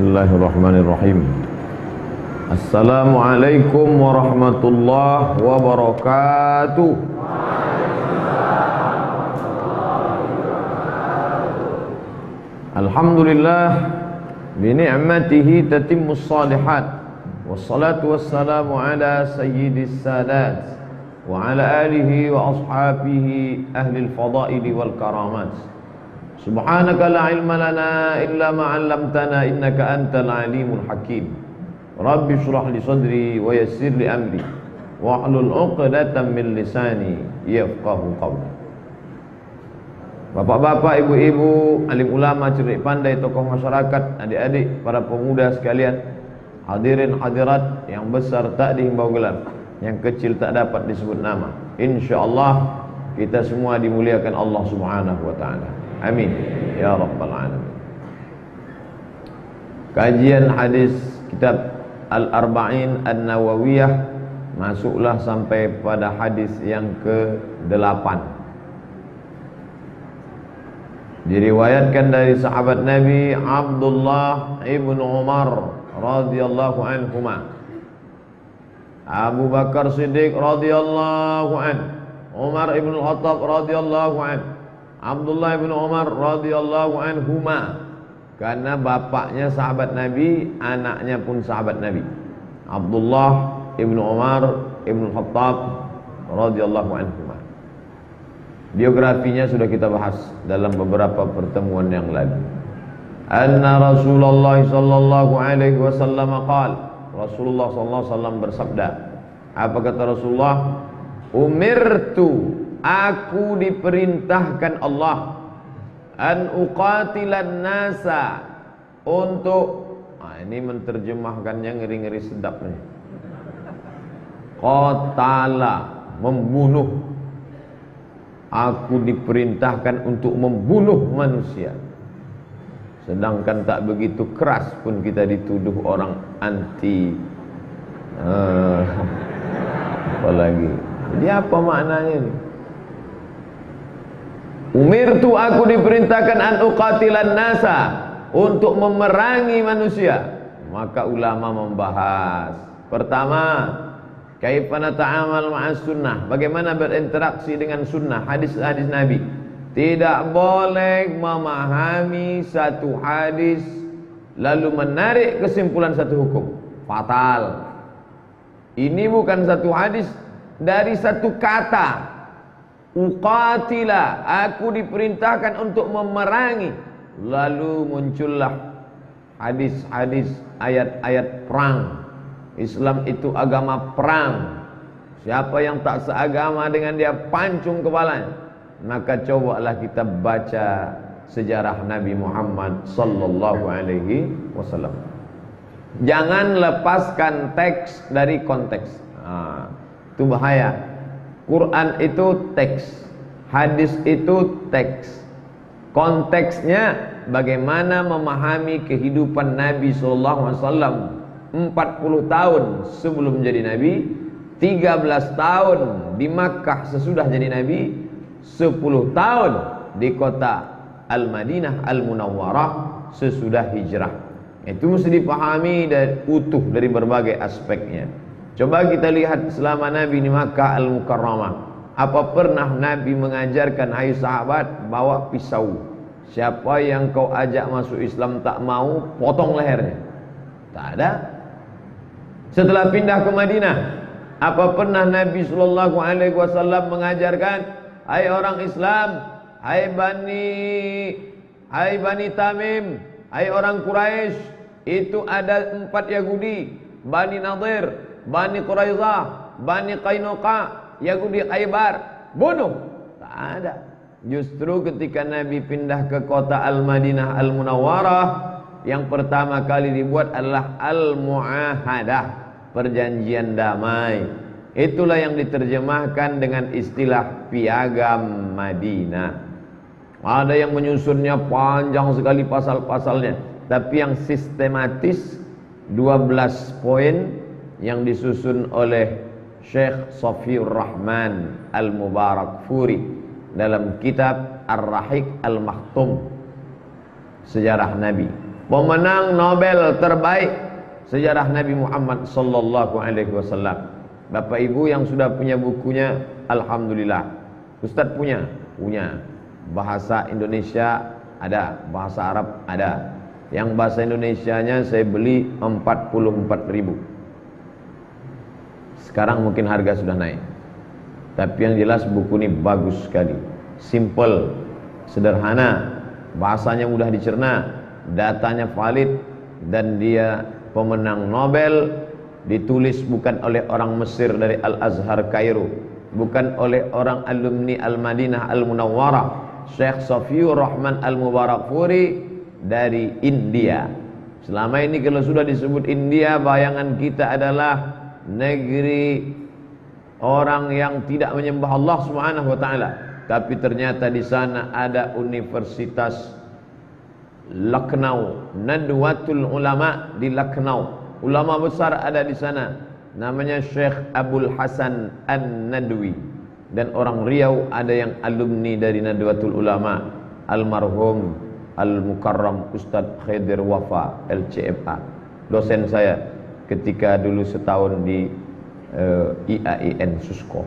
Bismillahirrahmanirrahim. Assalamualaikum warahmatullahi wabarakatuh. Alhamdulillah bi ni'matihi tatimmus shalihat. Wassalatu wassalamu ala sayyidis sadat wa ala alihi wa ashabihi ahli al-fadaili wal karamat. Subhanaka la ilma lana illa ma 'allamtana innaka antal alimul hakim. Rabbi shrah li sadri wa yassir li amri wahlul 'uqdatam min lisani yafqahu qawli. Bapak-bapak, ibu-ibu, alim ulama, cerdik pandai, tokoh masyarakat, adik-adik, para pemuda sekalian, hadirin hadirat yang besar tak dihimbau gelar, yang kecil tak dapat disebut nama. Insyaallah kita semua dimuliakan Allah Subhanahu wa taala. Amin ya rabbal alamin. Kajian hadis kitab Al-Arba'in An-Nawawiyah, masuklah sampai pada hadis yang ke-8. Diriwayatkan dari sahabat Nabi Abdullah ibn Umar radhiyallahu anhuma, Abu Bakar Siddiq radhiyallahu anhu, Umar ibn Khattab radhiyallahu anhu, Abdullah ibn Umar radhiyallahu anhuma, karena bapaknya sahabat Nabi, anaknya pun sahabat Nabi. Abdullah ibn Umar ibn Khattab radhiyallahu anhuma. Biografinya sudah kita bahas dalam beberapa pertemuan yang lalu. Anna Rasulullah sallallahu alaihi wasallam qala, Rasulullah sallallahu alaihi wasallam bersabda. Apa kata Rasulullah? Umirtu, aku diperintahkan Allah, an uqatilan nasa, untuk ini menterjemahkannya ngeri-ngeri sedap nih. Qatala, membunuh. Aku diperintahkan untuk membunuh manusia. Sedangkan tak begitu keras pun kita dituduh orang anti apalagi. Jadi apa maknanya ini? Umirtu, aku diperintahkan an uqatilan nasa, untuk memerangi manusia. Maka ulama membahas, pertama, kaifa nata'amal ma'as sunnah, bagaimana berinteraksi dengan sunnah, hadis-hadis Nabi. Tidak boleh memahami satu hadis lalu menarik kesimpulan satu hukum, fatal. Ini bukan satu hadis, dari satu kata, uqatila, aku diperintahkan untuk memerangi, lalu muncullah hadis-hadis, ayat-ayat perang. Islam itu agama perang. Siapa yang tak seagama dengan dia, pancung kepalanya. Maka cobalah kita baca sejarah Nabi Muhammad sallallahu alaihi wasallam. Jangan lepaskan teks dari konteks. Itu bahaya. Quran itu teks, hadis itu teks. Konteksnya bagaimana memahami kehidupan Nabi sallallahu alaihi wasallam 40 tahun sebelum jadi Nabi, 13 tahun di Makkah sesudah jadi Nabi, 10 tahun di kota Al-Madinah Al-Munawwarah sesudah hijrah. Itu mesti dipahami dan utuh dari berbagai aspeknya. Coba kita lihat selama Nabi di Makkah Al-Mukarramah, apa pernah Nabi mengajarkan, hai sahabat, bawa pisau, siapa yang kau ajak masuk Islam tak mau, potong lehernya? Tak ada. Setelah pindah ke Madinah, apa pernah Nabi sallallahu alaihi wasallam mengajarkan, hai orang Islam, hai Bani Tamim, hai orang Quraisy, itu ada 4 Yahudi, Bani Nadir, Bani Quraizah, Bani Qainuqa, Yahudi Khaybar, bunuh? Tak ada. Justru ketika Nabi pindah ke kota Al-Madinah Al-Munawwarah, yang pertama kali dibuat adalah Al-Mu'ahadah, perjanjian damai. Itulah yang diterjemahkan dengan istilah Piagam Madinah. Ada yang menyusunnya panjang sekali pasal-pasalnya, tapi yang sistematis 12 poin yang disusun oleh Syekh Safiur Rahman Al-Mubarakfuri dalam kitab Ar-Rahiq Al-Makhtum, sejarah Nabi. pemenang Nobel terbaik sejarah Nabi Muhammad sallallahu alaihi wasallam. Bapak Ibu yang sudah punya bukunya, alhamdulillah. Ustaz punya. Bahasa Indonesia ada, bahasa Arab ada. Yang bahasa Indonesianya saya beli 44.000. Sekarang mungkin harga sudah naik. Tapi yang jelas buku ini bagus sekali. Simple, sederhana, bahasanya mudah dicerna, datanya valid, dan dia pemenang Nobel. Ditulis bukan oleh orang Mesir dari Al-Azhar Kairo, bukan oleh orang alumni Al-Madinah Al-Munawwarah, Syekh Safiur Rahman Al-Mubarakfuri dari India. Selama ini kalau sudah disebut India, bayangan kita adalah negeri orang yang tidak menyembah Allah Subhanahu wa taala. Tapi ternyata di sana ada Universitas Lucknow, Nadwatul Ulama di Lucknow. Ulama besar ada di sana. Namanya Syekh Abdul Hasan An-Nadwi. Dan orang Riau ada yang alumni dari Nadwatul Ulama, almarhum Al-Mukarram Ustadz Khidir Wafa LCFA, dosen saya ketika dulu setahun di IAIN Susko.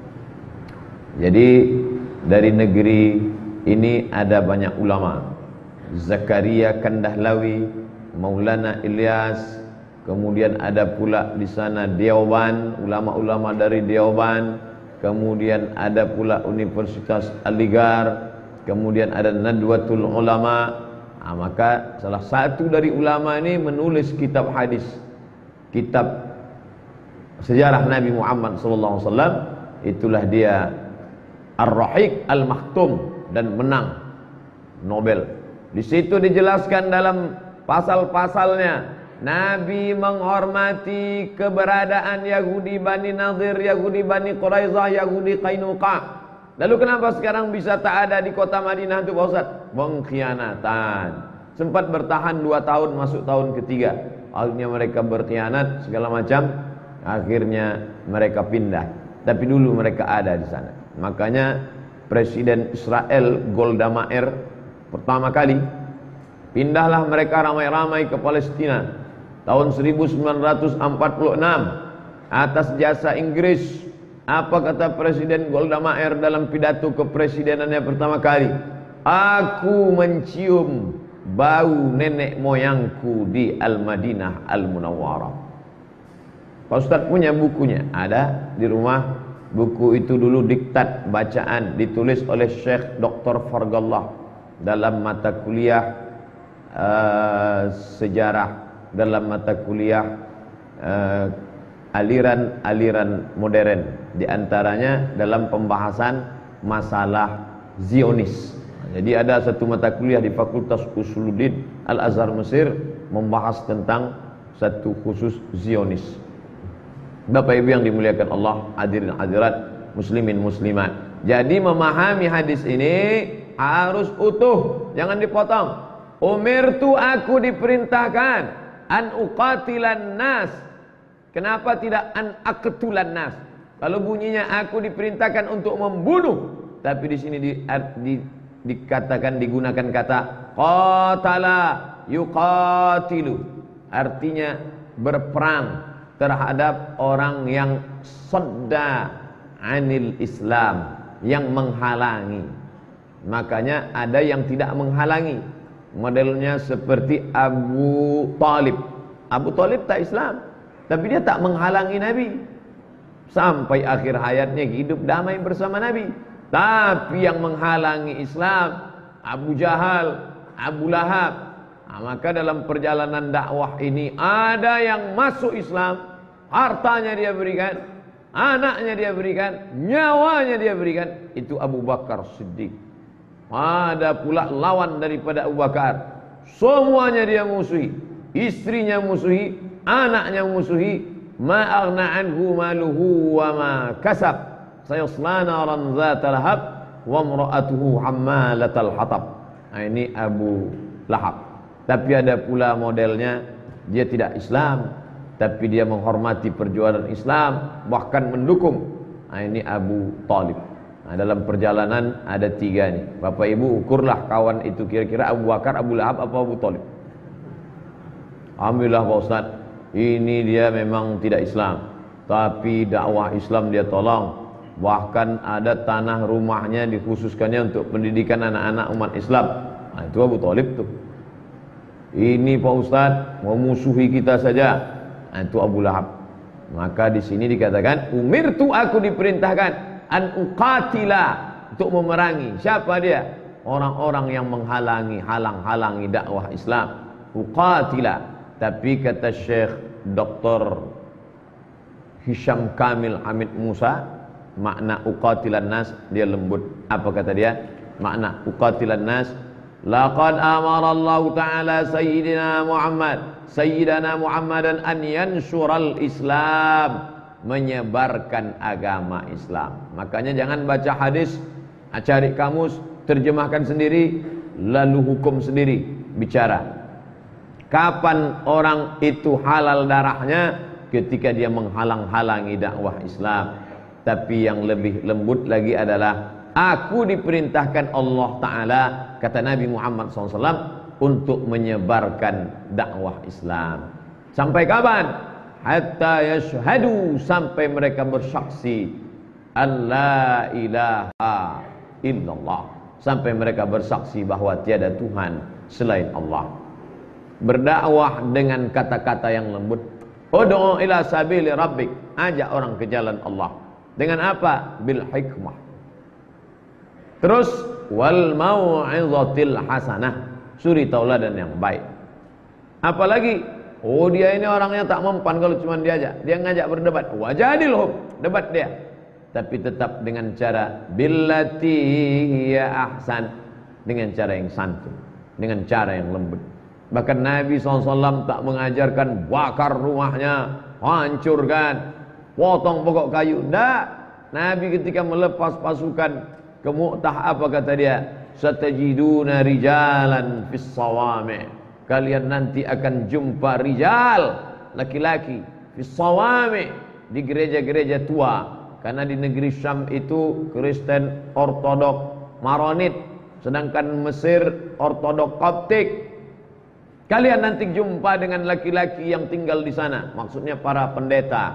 Jadi dari negeri ini ada banyak ulama. Zakaria Kandahlawi, Maulana Ilyas, kemudian ada pula di sana Deoban, ulama-ulama dari Deoban, kemudian ada pula Universitas Aligar, kemudian ada Nadwatul Ulama. Maka salah satu dari ulama ini menulis kitab hadis, kitab sejarah Nabi Muhammad SAW. Itulah dia Ar-Rahiq Al-Maktum, dan menang Nobel. Di situ dijelaskan dalam pasal-pasalnya, Nabi menghormati keberadaan Yahudi Bani Nadir, Yahudi Bani Quraizah, Yahudi Qainuqa. Lalu kenapa sekarang bisa tak ada di kota Madinah itu Pak Ustaz? Pengkhianatan. Sempat bertahan 2 tahun, masuk tahun ketiga. Akhirnya mereka berkhianat segala macam. Akhirnya mereka pindah. Tapi dulu mereka ada di sana. Makanya Presiden Israel Golda Meir pertama kali pindahlah mereka ramai-ramai ke Palestina tahun 1946 atas jasa Inggris. Apa kata Presiden Golda Meir dalam pidato kepresidenannya pertama kali? Aku mencium bau nenek moyangku di Al-Madinah Al-Munawwarah. Pak Ustaz punya bukunya? Ada di rumah. Buku itu dulu diktat bacaan, ditulis oleh Syekh Dr. Fargallah dalam mata kuliah sejarah, dalam mata kuliah aliran-aliran modern, di antaranya dalam pembahasan masalah Zionis. Jadi ada satu mata kuliah di Fakultas Usuluddin Al-Azhar Mesir membahas tentang satu khusus Zionis. Bapak Ibu yang dimuliakan Allah, hadirin hadirat, muslimin muslimat. Jadi memahami hadis ini harus utuh, jangan dipotong. Umirtu, aku diperintahkan, an uqatilan nas. Kenapa tidak an aqtulan nas? Kalau bunyinya aku diperintahkan untuk membunuh, tapi di sini dikatakan, digunakan kata qatala yuqatilu, artinya berperang terhadap orang yang sadda anil Islam, yang menghalangi. Makanya ada yang tidak menghalangi, modelnya seperti Abu Talib. Abu Talib tak Islam, tapi dia tak menghalangi Nabi sampai akhir hayatnya hidup damai bersama Nabi. Tapi yang menghalangi Islam Abu Jahal, Abu Lahab. Maka dalam perjalanan dakwah ini ada yang masuk Islam, hartanya dia berikan, anaknya dia berikan, nyawanya dia berikan. Itu Abu Bakar Siddiq. Ada pula lawan daripada Abu Bakar, semuanya dia musuhi, istrinya musuhi, anaknya musuhi. Ma aghna anhu maluhu wa ma kasab, sayasla naran dzata lahab wa imra'atuhu hammalatal hatab. Ini Abu Lahab. Tapi ada pula modelnya, dia tidak Islam, tapi dia menghormati perjuangan Islam, bahkan mendukung. Ini Abu Talib. Dalam perjalanan ada 3 nih. Bapak Ibu ukurlah kawan itu kira-kira Abu Bakar, Abu Lahab, apa Abu Talib? Alhamdulillah Pak Ustaz, ini dia memang tidak Islam, tapi dakwah Islam dia tolong. Bahkan ada tanah rumahnya dikhususkannya untuk pendidikan anak-anak umat Islam. Nah, itu Abu Thalib tuh. Ini Pak Ustaz memusuhi kita saja. Nah, itu Abu Lahab. Maka di sini dikatakan, umirtu, aku diperintahkan an uqatila, untuk memerangi. Siapa dia? Orang-orang yang halang-halangi dakwah Islam. Uqatila. Tapi kata Syekh Dr. Hisham Kamil Hamid Musa, makna uqatilan nas, dia lembut. Apa kata dia? Makna uqatilan nas, laqad amara Allah Ta'ala Sayyidina Muhammadan an yansural Islam, menyebarkan agama Islam. Makanya jangan baca hadis, cari kamus, terjemahkan sendiri, lalu hukum sendiri, bicara. Kapan orang itu halal darahnya? Ketika dia menghalang-halangi dakwah Islam. Tapi yang lebih lembut lagi adalah, aku diperintahkan Allah Ta'ala, kata Nabi Muhammad SAW, untuk menyebarkan dakwah Islam. Sampai kapan? Hatta yashhadu, sampai mereka bersaksi an la ilaha illallah, sampai mereka bersaksi bahwa tiada Tuhan selain Allah. Berdakwah dengan kata-kata yang lembut. Ud'u ila sabili rabbik, ajak orang ke jalan Allah. Dengan apa? Bil hikmah. Terus wal mau'izatil hasanah, suri tauladan yang baik. Apalagi, oh dia ini orangnya tak mempan kalau cuma diajak. Dia ngajak berdebat, wajadilhum, debat dia. Tapi tetap dengan cara billati hiya ahsan, dengan cara yang santun, dengan cara yang lembut. Bahkan Nabi SAW tak mengajarkan bakar rumahnya, hancurkan, potong pokok kayu. Tidak. Nabi ketika melepas pasukan ke Mu'tah, apa kata dia? Satajiduna rijalan fis sawami', kalian nanti akan jumpa rijal, laki-laki, fis sawami', di gereja-gereja tua. Karena di negeri Syam itu Kristen Ortodok Maronit, sedangkan Mesir Ortodok Koptik. Kalian nanti jumpa dengan laki-laki yang tinggal di sana, maksudnya para pendeta.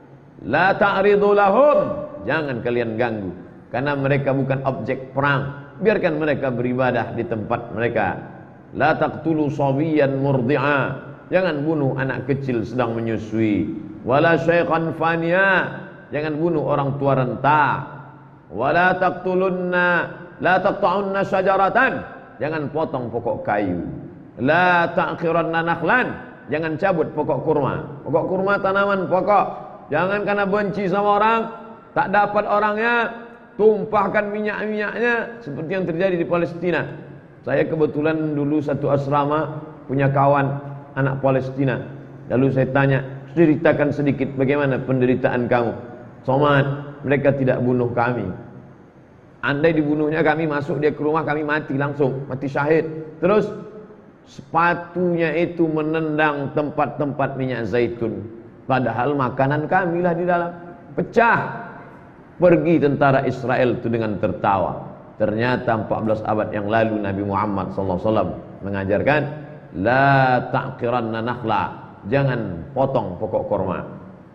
La ta'ridu lahum, jangan kalian ganggu, karena mereka bukan objek perang. Biarkan mereka beribadah di tempat mereka. La taqtulu sawiyan murdi'a, jangan bunuh anak kecil sedang menyusui. Wala syaikhan faniya, jangan bunuh orang tua renta. Wala taqtulunna, la taqta'unna syajaratan, jangan potong pokok kayu. La ta'khiranna nakhlan, jangan cabut pokok kurma. Pokok kurma tanaman pokok. Jangan karena benci sama orang, tak dapat orangnya, tumpahkan minyak-minyaknya seperti yang terjadi di Palestina. Saya kebetulan dulu satu asrama punya kawan anak Palestina. Lalu saya tanya, ceritakan sedikit bagaimana penderitaan kamu. Somad, mereka tidak bunuh kami. Andai dibunuhnya kami masuk dia ke rumah, kami mati langsung, mati syahid. Terus sepatunya itu menendang tempat-tempat minyak zaitun, padahal makanan kamilah di dalam. Pecah. Pergi tentara Israel itu dengan tertawa. Ternyata 14 abad yang lalu Nabi Muhammad SAW mengajarkan, la ta'kiranna nakhla, jangan potong pokok korma.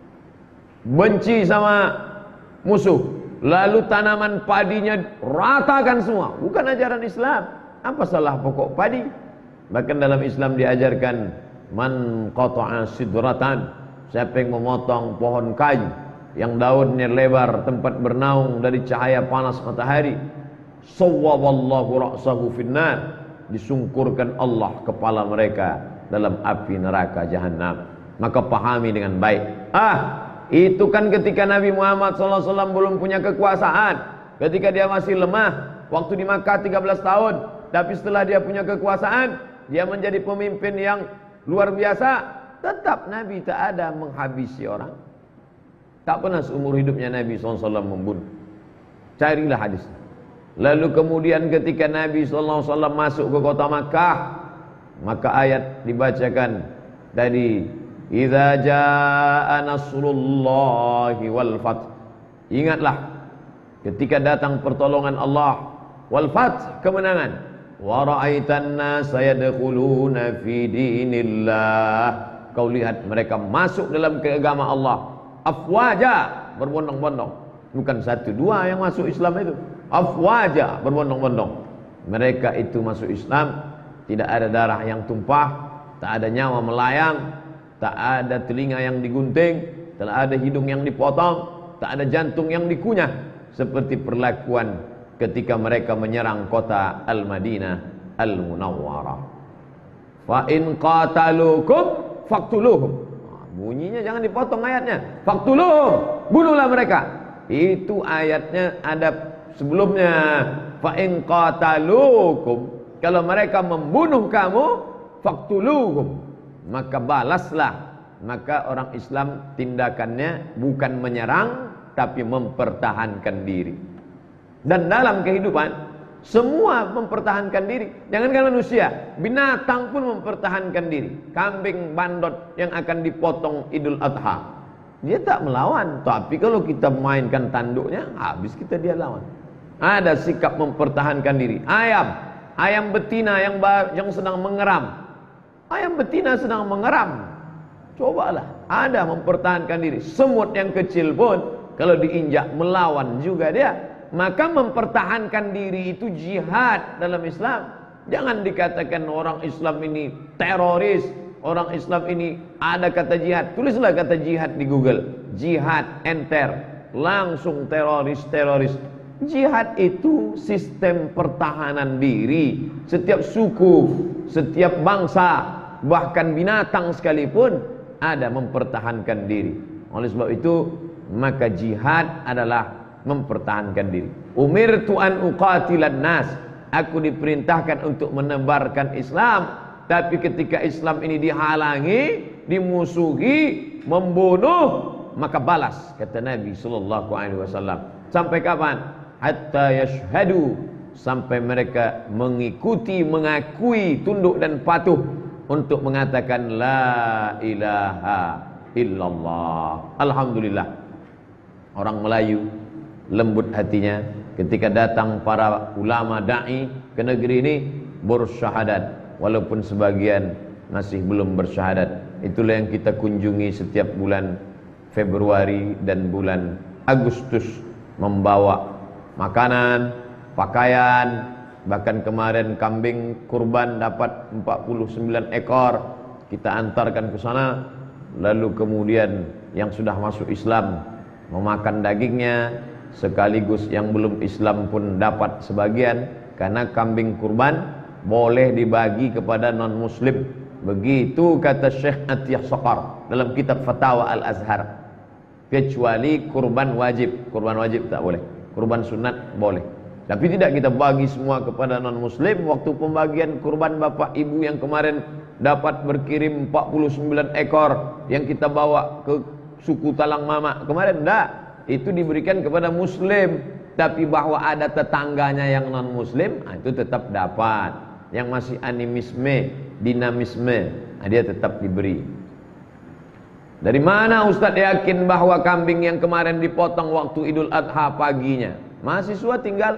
Benci sama musuh, lalu tanaman padinya ratakan semua. Bukan ajaran Islam. Apa salah pokok padi? Bahkan dalam Islam diajarkan, man qata'a sidratan, siapa yang memotong pohon kayu yang daunnya lebar, tempat bernaung dari cahaya panas matahari, sawwaballahu ra'sahu finnar, disungkurkan Allah kepala mereka dalam api neraka jahanam. Maka pahami dengan baik. Itu kan ketika Nabi Muhammad SAW belum punya kekuasaan, ketika dia masih lemah, waktu di Makkah 13 tahun. Tapi setelah dia punya kekuasaan, dia menjadi pemimpin yang luar biasa. Tetap Nabi tak ada menghabisi orang. Tak pernah seumur hidupnya Nabi SAW membunuh. Carilah hadis. Lalu kemudian ketika Nabi SAW masuk ke kota Makkah, maka ayat dibacakan tadi, idza jaa nasrullahi wal fath. Ingatlah ketika datang pertolongan Allah, wal fath, kemenangan. wa ra'aitan nasa yadkhuluna fi dinillah. Kau lihat mereka masuk dalam agama Allah afwaja, berbondong-bondong. Bukan satu dua yang masuk Islam itu, afwaja, berbondong-bondong. Mereka itu masuk Islam, tidak ada darah yang tumpah, tak ada nyawa melayang, tak ada telinga yang digunting, tak ada hidung yang dipotong, tak ada jantung yang dikunyah, seperti perlakuan ketika mereka menyerang kota Al-Madinah Al-Munawwarah. Fa in qatalukum faqtuluhum. Bunyinya jangan dipotong ayatnya. Faqtuluhum, bunuhlah mereka. Itu ayatnya ada sebelumnya. Fa in qatalukum, kalau mereka membunuh kamu, faqtuluhum, maka balaslah. Maka orang Islam tindakannya bukan menyerang, tapi mempertahankan diri. Dan dalam kehidupan semua mempertahankan diri. Jangankan manusia, binatang pun mempertahankan diri. Kambing bandot yang akan dipotong Idul Adha, dia tak melawan. Tapi kalau kita mainkan tanduknya, habis kita dia lawan. Ada sikap mempertahankan diri. Ayam betina yang sedang mengeram. Ayam betina sedang mengeram. Cobalah, ada mempertahankan diri. Semut yang kecil pun kalau diinjak melawan juga dia. Maka mempertahankan diri itu jihad dalam Islam. Jangan dikatakan orang Islam ini teroris, orang Islam ini ada kata jihad. Tulislah kata jihad di Google. Jihad, enter, langsung teroris. Jihad itu sistem pertahanan diri. Setiap suku, setiap bangsa, bahkan binatang sekalipun ada mempertahankan diri. Oleh sebab itu, maka jihad adalah mempertahankan diri. Umirtu an uqatilan nas, aku diperintahkan untuk menebarkan Islam. Tapi ketika Islam ini dihalangi, dimusuhi, membunuh, maka balas, kata Nabi sallallahu alaihi wasallam. Sampai kapan? Hatta yashhadu, sampai mereka mengikuti, mengakui, tunduk dan patuh untuk mengatakan la ilaha illallah. Alhamdulillah, orang Melayu lembut hatinya ketika datang para ulama da'i ke negeri ini bersyahadat, walaupun sebagian masih belum bersyahadat. Itulah yang kita kunjungi setiap bulan Februari dan bulan Agustus, membawa makanan, pakaian, bahkan kemarin kambing kurban dapat 49 ekor kita antarkan ke sana. Lalu kemudian yang sudah masuk Islam memakan dagingnya, sekaligus yang belum Islam pun dapat sebagian, karena kambing kurban boleh dibagi kepada non muslim. Begitu kata Syekh Atiyah Saqar dalam kitab Fatawa Al-Azhar. Kecuali kurban wajib. Kurban wajib tak boleh, kurban sunat boleh. Tapi tidak kita bagi semua kepada non muslim. Waktu pembagian kurban bapak ibu yang kemarin dapat berkirim 49 ekor yang kita bawa ke suku Talang Mama kemarin, enggak. Itu diberikan kepada muslim. Tapi bahwa ada tetangganya yang non muslim, itu tetap dapat. Yang masih animisme, dinamisme, dia tetap diberi. Dari mana Ustadz yakin bahwa kambing yang kemarin dipotong waktu Idul Adha paginya? Mahasiswa tinggal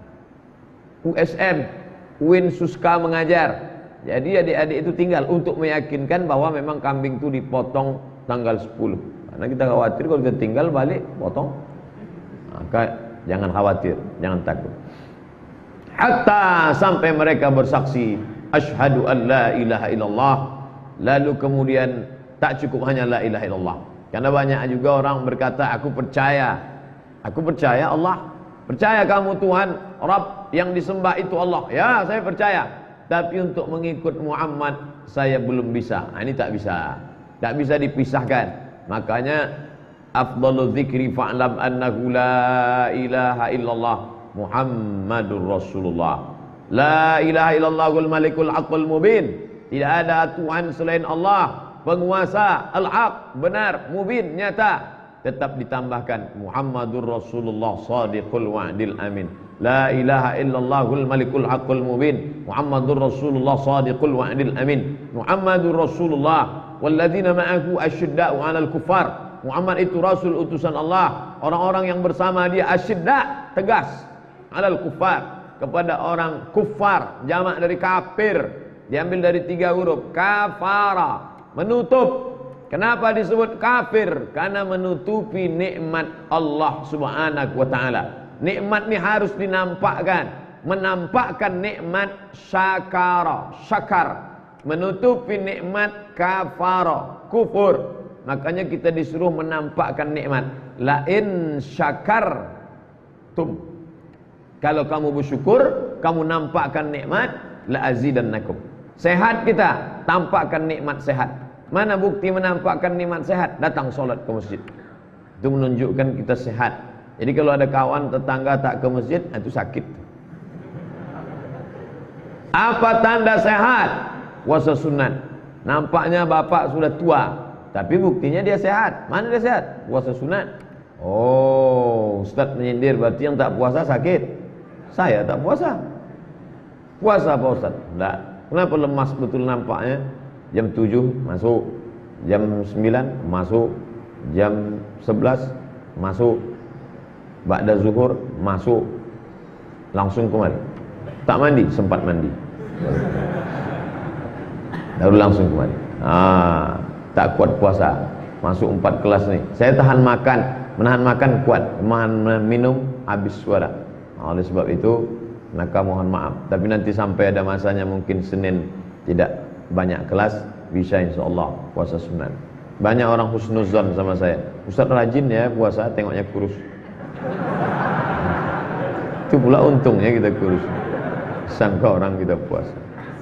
USM, UIN Suska mengajar. Jadi adik-adik itu tinggal untuk meyakinkan bahwa memang kambing itu dipotong tanggal 10. Karena kita khawatir kalau kita tinggal balik potong. Maka jangan khawatir, jangan takut. Hatta sampai mereka bersaksi asyhadu an la ilaha illallah. Lalu kemudian tak cukup hanya la ilaha illallah. Karena banyak juga orang berkata aku percaya Allah. Percaya kamu Tuhan Rabb yang disembah itu Allah. Ya, saya percaya. Tapi untuk mengikut Muhammad saya belum bisa. Ini tak bisa. Tak bisa dipisahkan. Makanya afdhalu dzikri fa'lam annahu la ilaha illallah Muhammadur Rasulullah. La ilaha illallahul malikul haqqul mubin. Tidak ada Tuhan selain Allah, penguasa al-haq, benar, mubin, nyata. Tetap ditambahkan Muhammadur Rasulullah sadiqul wa'dil amin. La ilaha illallahul malikul haqqul mubin Muhammadur Rasulullah sadiqul wa'dil amin. Muhammadur Rasulullah walladzina ma'ahu asyidda'u 'alal kuffar. Muhammad itu rasul utusan Allah. Orang-orang yang bersama dia asyidda, tegas, 'alal kuffar, kepada orang kufar, jamak dari kafir, diambil dari 3 huruf, kafara, menutup. Kenapa disebut kafir? Karena menutupi nikmat Allah Subhanahu wa taala. Nikmat ini harus dinampakkan. Menampakkan nikmat syakara, syakar, menutupi nikmat kafara, kufur. Makanya kita disuruh menampakkan nikmat. La in syakartum, kalau kamu bersyukur, kamu nampakkan nikmat, la azidannakum. Sehat kita, tampakkan nikmat sehat. Mana bukti menampakkan nikmat sehat? Datang solat ke masjid. Itu menunjukkan kita sehat. Jadi kalau ada kawan tetangga tak ke masjid, itu sakit. Apa tanda sehat? Puasa sunat. Nampaknya bapak sudah tua, tapi buktinya dia sehat. Mana dia sehat? Puasa sunat. Oh, Ustaz menyindir, berarti yang tak puasa sakit. Saya tak puasa. Puasa Pak Ustaz? Enggak. Kenapa lemas betul nampaknya? Jam 7 masuk, jam 9 masuk, jam 11 masuk, ba'da zuhur masuk, langsung kemari. Tak mandi, sempat mandi, baru langsung kemari. Tak kuat puasa, masuk 4 kelas nih. Saya tahan makan, menahan makan kuat, menahan minum habis suara. Oleh sebab itu, maka mohon maaf. Tapi nanti sampai ada masanya mungkin Senin tidak banyak kelas, bisa insyaallah puasa sunat. Banyak orang husnuzon sama saya. Ustaz rajin ya puasa, tengoknya kurus. Itu pula untungnya kita kurus. Sangka orang kita puasa.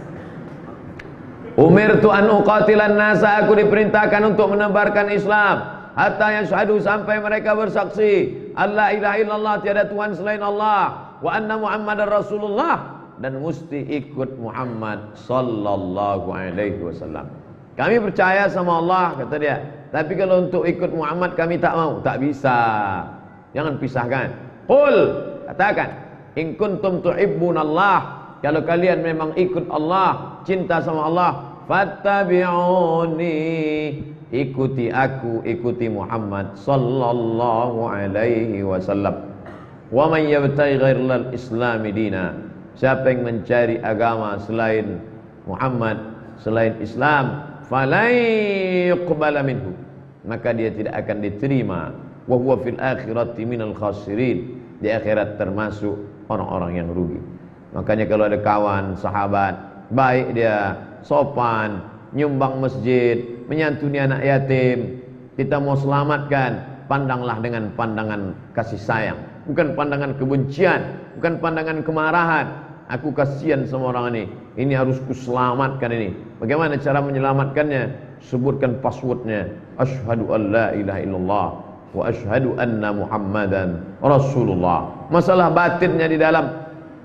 Umirtu an uqatilan nasa, aku diperintahkan untuk menebarkan Islam hatta yashhadu, sampai mereka bersaksi alla ilaha illallah, tiada Tuhan selain Allah, wa anna Muhammadar Rasulullah, dan mesti ikut Muhammad sallallahu alaihi wasallam. Kami percaya sama Allah, kata dia, tapi kalau untuk ikut Muhammad kami tak mau. Tak bisa. Jangan pisahkan. Qul, katakan, in kuntum tuhibbunallah, kalau kalian memang ikut Allah, cinta sama Allah, fattabi'uni, ikuti aku, ikuti Muhammad sallallahu alaihi wasallam. Wa man yabtaghi ghairal islami dina, siapa yang mencari agama selain Muhammad, selain Islam, falan yuqbala minhu, maka dia tidak akan diterima. Wa huwa fil akhirati minal khasirin, di akhirat termasuk orang-orang yang rugi. Makanya kalau ada kawan, sahabat, baik dia, sopan, nyumbang masjid, menyantuni anak yatim, kita mau selamatkan, pandanglah dengan pandangan kasih sayang, bukan pandangan kebencian, bukan pandangan kemarahan. Aku kasihan sama orang ini harus kuselamatkan ini. Bagaimana cara menyelamatkannya? Sebutkan passwordnya. Asyhadu an la ilaha illallah wa asyhadu anna Muhammadan Rasulullah. Masalah batinnya di dalam,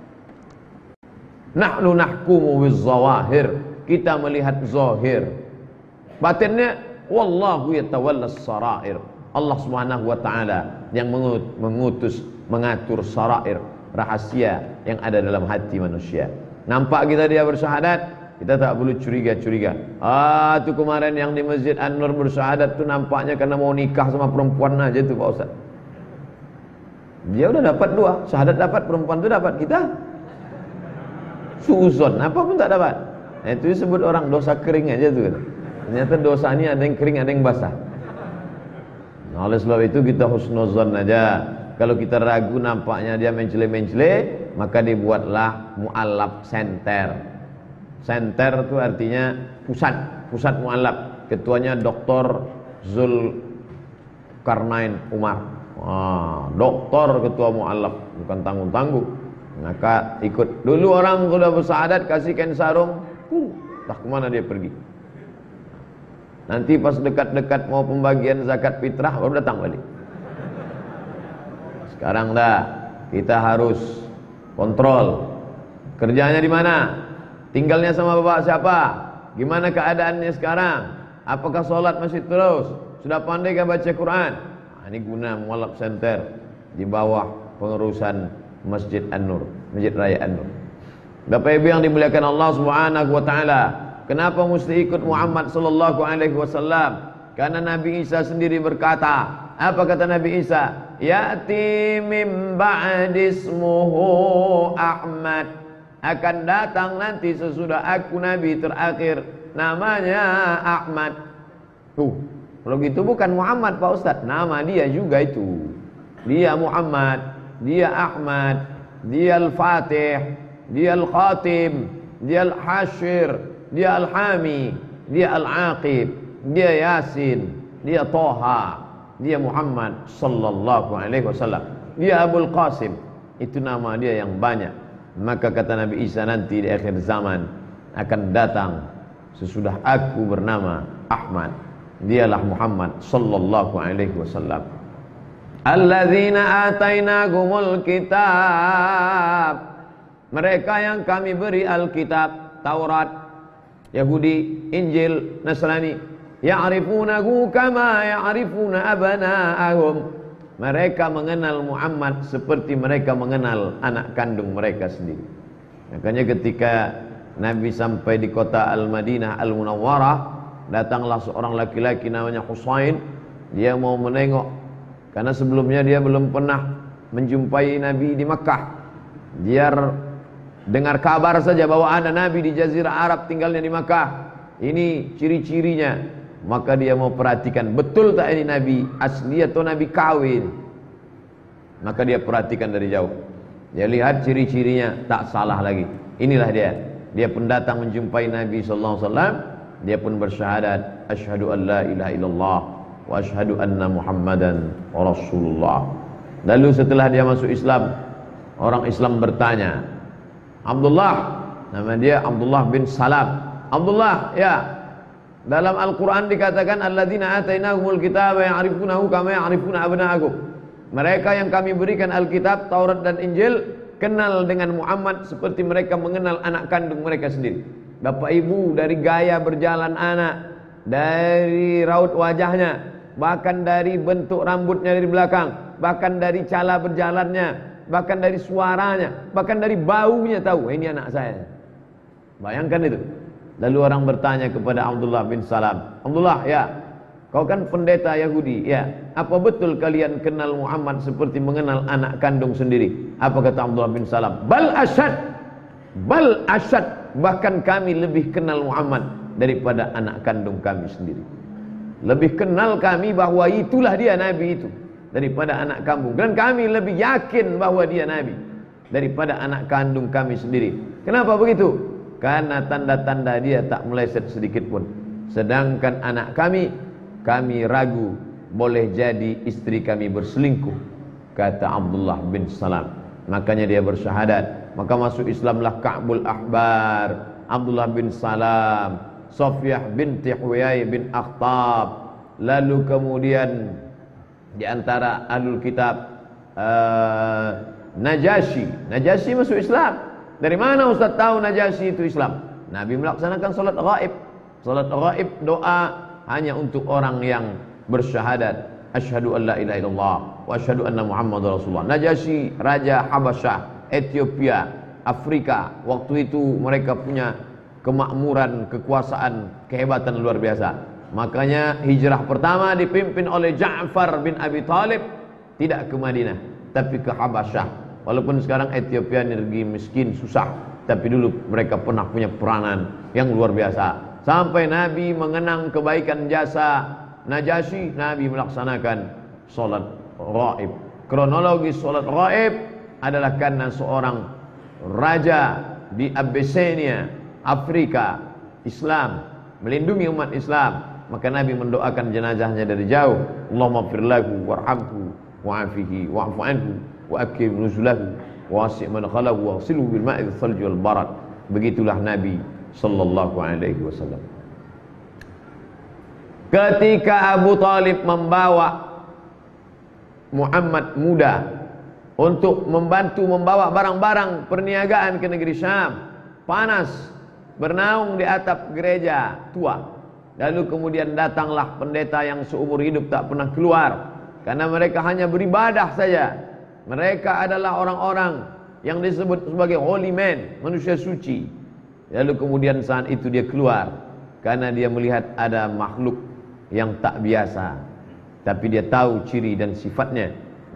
nahnu nahkumu bizzawahir, kita melihat zahir. Batinnya, wallahu yatawallas sarair, Allah Subhanahu wa taala yang mengutus, mengatur sarair, rahasia yang ada dalam hati manusia. Nampak kita dia bersyahadat, kita tak perlu curiga-curiga. Tu kemarin yang di Masjid An-Nur bersyahadat tu nampaknya karena mau nikah sama perempuan aja tu Pak Ustaz. Dia udah dapat 2, syahadat dapat, perempuan tu dapat, kita suuzon, apa pun tak dapat. Itu disebut orang dosa kering aja tu. Ternyata dosa ini ada yang kering, ada yang basah. Nah, oleh sebab itu kita husnuzon aja. Kalau kita ragu nampaknya dia mencele-mencele, maka dibuatlah mu'allab center. Center itu artinya pusat mu'allab. Ketuanya Dr. Zulkarnain Umar. Doktor ketua mu'allab, bukan tanggung-tanggung. Maka ikut. Dulu orang sudah bersyahadat, kasih kain sarung, tak kemana dia pergi. Nanti pas dekat-dekat mau pembagian zakat fitrah, baru datang balik. Sekarang dah, kita harus kontrol. Kerjanya di mana? Tinggalnya sama bapak siapa? Gimana keadaannya sekarang? Apakah sholat masih terus? Sudah pandai kan baca Quran? Ini guna mualaf center di bawah pengurusan Masjid An-Nur, Masjid Raya An-Nur. Bapak Ibu yang dimuliakan Allah Subhanahu wa taala, kenapa mesti ikut Muhammad sallallahu alaihi wasallam? Karena Nabi Isa sendiri berkata, apa kata Nabi Isa? ya'ti min ba'di ismuhu Ahmad, akan datang nanti sesudah aku nabi terakhir namanya Ahmad. Tuh, kalau gitu bukan Muhammad Pak Ustadz, nama dia juga itu. Dia Muhammad, dia Ahmad, dia Al-Fatih, dia Al-Khatim, dia Al-Hashir, dia Al-Hami, dia Al-Aqib, dia Yasin, dia Toha, dia Muhammad sallallahu alaihi wasallam, dia Abul Qasim. Itu nama dia yang banyak. Maka kata Nabi Isa, nanti di akhir zaman akan datang sesudah aku bernama Ahmad, dialah Muhammad sallallahu alaihi wasallam. Alladzina atainahumul kitab, mereka yang kami beri Alkitab, Taurat, Yahudi, Injil, Nasrani. Ya'rifunahu kama ya'rifuna abana'ahum, mereka mengenal Muhammad seperti mereka mengenal anak kandung mereka sendiri. Makanya ketika Nabi sampai di kota Al-Madinah Al-Munawwarah, datanglah seorang laki-laki namanya Husain. Dia mau menengok, karena sebelumnya dia belum pernah menjumpai Nabi di Makkah. Dia dengar kabar saja bahwa ada Nabi di Jazirah Arab tinggalnya di Makkah. Ini ciri-cirinya. Maka dia mau perhatikan, betul tak ini Nabi asli atau Nabi KW ini? Maka dia perhatikan dari jauh. Dia lihat ciri-cirinya, tak salah lagi. Inilah dia. Dia pun datang menjumpai Nabi SAW. Dia pun bersyahadat, asyhadu an la ilaha illallah wa asyhadu anna Muhammadan Rasulullah. Lalu setelah dia masuk Islam, orang Islam bertanya, Abdullah, nama dia Abdullah bin Salam. Abdullah, ya, dalam Al-Quran dikatakan alladzina atainahumul kitaba ya'rifunahu kama ya'rifuna abna'ahum, mereka yang kami berikan Alkitab, Taurat dan Injil kenal dengan Muhammad seperti mereka mengenal anak kandung mereka sendiri. Bapak ibu, dari gaya berjalan anak, dari raut wajahnya, bahkan dari bentuk rambutnya dari belakang, bahkan dari cara berjalannya, bahkan dari suaranya, bahkan dari baunya tahu, ini anak saya. Bayangkan itu. Lalu orang bertanya kepada Abdullah bin Salam, Abdullah, ya, kau kan pendeta Yahudi, ya, apa betul kalian kenal Muhammad seperti mengenal anak kandung sendiri? Apa kata Abdullah bin Salam? Bal asyad, bahkan kami lebih kenal Muhammad daripada anak kandung kami sendiri. Lebih kenal kami bahwa itulah dia Nabi itu daripada anak kandung, dan kami lebih yakin bahwa dia Nabi daripada anak kandung kami sendiri. Kenapa begitu? Karena tanda-tanda dia tak meleset sedikit pun. Sedangkan anak kami ragu boleh jadi istri kami berselingkuh, kata Abdullah bin Salam. Makanya dia bersyahadat. Maka masuk Islamlah Ka'bul Ahbar, Abdullah bin Salam, Sofiyah binti Huyai bin Akhtab. Lalu kemudian di antara Ahlul Kitab Najasyi masuk Islam. Dari mana Ustaz tahu Najasyi itu Islam? Nabi melaksanakan salat ghaib. Salat ghaib, doa hanya untuk orang yang bersyahadat, asyhadu an la ilaha illallah wa asyhadu anna Muhammadar Rasulullah. Najasyi, Raja Habasyah, Ethiopia, Afrika. Waktu itu mereka punya kemakmuran, kekuasaan, kehebatan luar biasa. Makanya hijrah pertama dipimpin oleh Ja'far bin Abi Thalib, tidak ke Madinah, tapi ke Habasyah. Walaupun sekarang Ethiopia negeri miskin, susah, tapi dulu mereka pernah punya peranan yang luar biasa. Sampai Nabi mengenang kebaikan jasa Najasyi, Nabi melaksanakan salat ghaib. Kronologi salat ghaib adalah karena seorang raja di Abyssinia, Afrika, Islam, melindungi umat Islam. Maka Nabi mendoakan jenazahnya dari jauh. Allahumma fir lahu warhamhu wa'afihi wa'fu anhu wa akrim nuzulahu wa wasi' madkhalahu wa ghsilhu bil ma'i dhalji wal barad. Begitulah Nabi sallallahu alaihi wasallam. Ketika Abu Talib membawa Muhammad muda untuk membantu membawa barang-barang perniagaan ke negeri Syam, panas, bernaung di atap gereja tua. Lalu kemudian datanglah pendeta yang seumur hidup tak pernah keluar, karena mereka hanya beribadah saja. Mereka adalah orang-orang yang disebut sebagai holy man, manusia suci. Lalu kemudian saat itu dia keluar, karena dia melihat ada makhluk yang tak biasa, tapi dia tahu ciri dan sifatnya.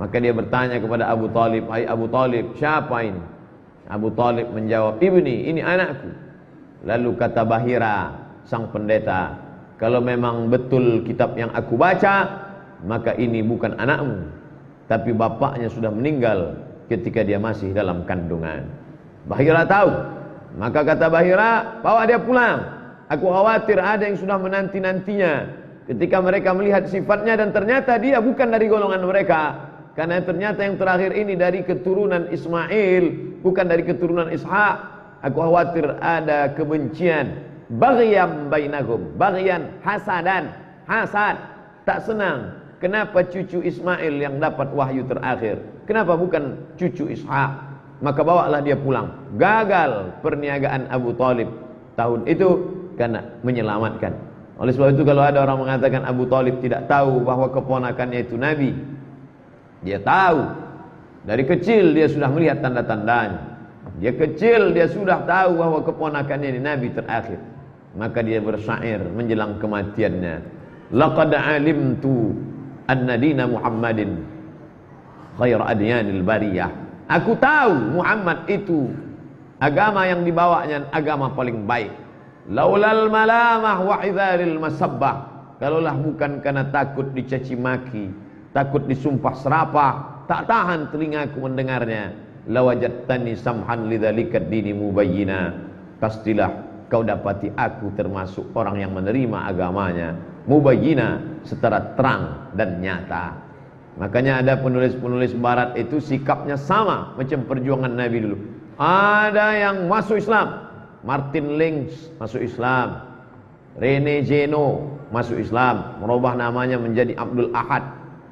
Maka dia bertanya kepada Abu Talib, "Hai Abu Talib, siapa ini?" Abu Talib menjawab, "Ibni, ini anakku." Lalu kata Bahira, sang pendeta, "Kalau memang betul kitab yang aku baca, maka ini bukan anakmu, tapi bapaknya sudah meninggal ketika dia masih dalam kandungan." Bahira tahu. Maka kata Bahira, "Bawa dia pulang. Aku khawatir ada yang sudah menanti-nantinya ketika mereka melihat sifatnya dan ternyata dia bukan dari golongan mereka. Karena ternyata yang terakhir ini dari keturunan Ismail, bukan dari keturunan Ishak. Aku khawatir ada kebencian. Baghyan bainakum." Baghyan, hasadan. Hasad, tak senang. Kenapa cucu Ismail yang dapat wahyu terakhir? Kenapa bukan cucu Ishak? Maka bawalah dia pulang. Gagal perniagaan Abu Talib tahun itu karena menyelamatkan. Oleh sebab itu kalau ada orang mengatakan Abu Talib tidak tahu bahwa keponakannya itu Nabi, dia tahu. Dari kecil dia sudah melihat tanda-tandanya. Dia kecil dia sudah tahu bahwa keponakannya ini Nabi terakhir. Maka dia bersyair menjelang kematiannya, "Laqad alimtu anna dina Muhammadin khair adyanil bariyah." Aku tahu Muhammad itu agama yang dibawanya agama paling baik. Laulal malamah wa idharil masabbah. Kalaulah bukan karena takut dicaci maki, takut disumpah serapah, tak tahan telingaku mendengarnya. Lawajadtani samhan lidzalika dini mubayyina. Pastilah kau dapati aku termasuk orang yang menerima agamanya mubayyina, secara terang dan nyata. Makanya ada penulis-penulis barat itu sikapnya sama macam perjuangan Nabi dulu. Ada yang masuk Islam, Martin Lynch masuk Islam, Rene Zeno masuk Islam, merubah namanya menjadi Abdul Ahad.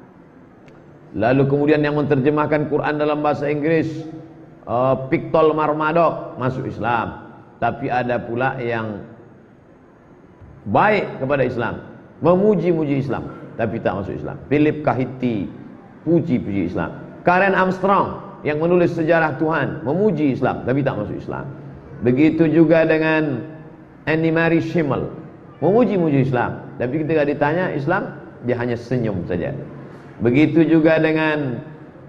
Lalu kemudian yang menerjemahkan Quran dalam bahasa Inggris, Pictol Marmadok masuk Islam. Tapi ada pula yang baik kepada Islam, memuji-muji Islam, tapi tak masuk Islam. Philip Kahiti puji-puji Islam. Karen Armstrong yang menulis sejarah Tuhan, memuji Islam, tapi tak masuk Islam. Begitu juga dengan Annie Marie Schimmel, memuji-muji Islam, tapi ketika ditanya Islam, dia hanya senyum saja. Begitu juga dengan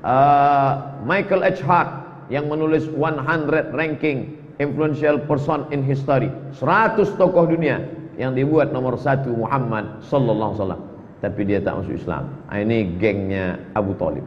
Michael H. Hart yang menulis 100 ranking influential person in history, 100 tokoh dunia yang dibuat nomor 1 Muhammad sallallahu alaihi wasallam, tapi dia tak masuk Islam. Ini gengnya Abu Talib.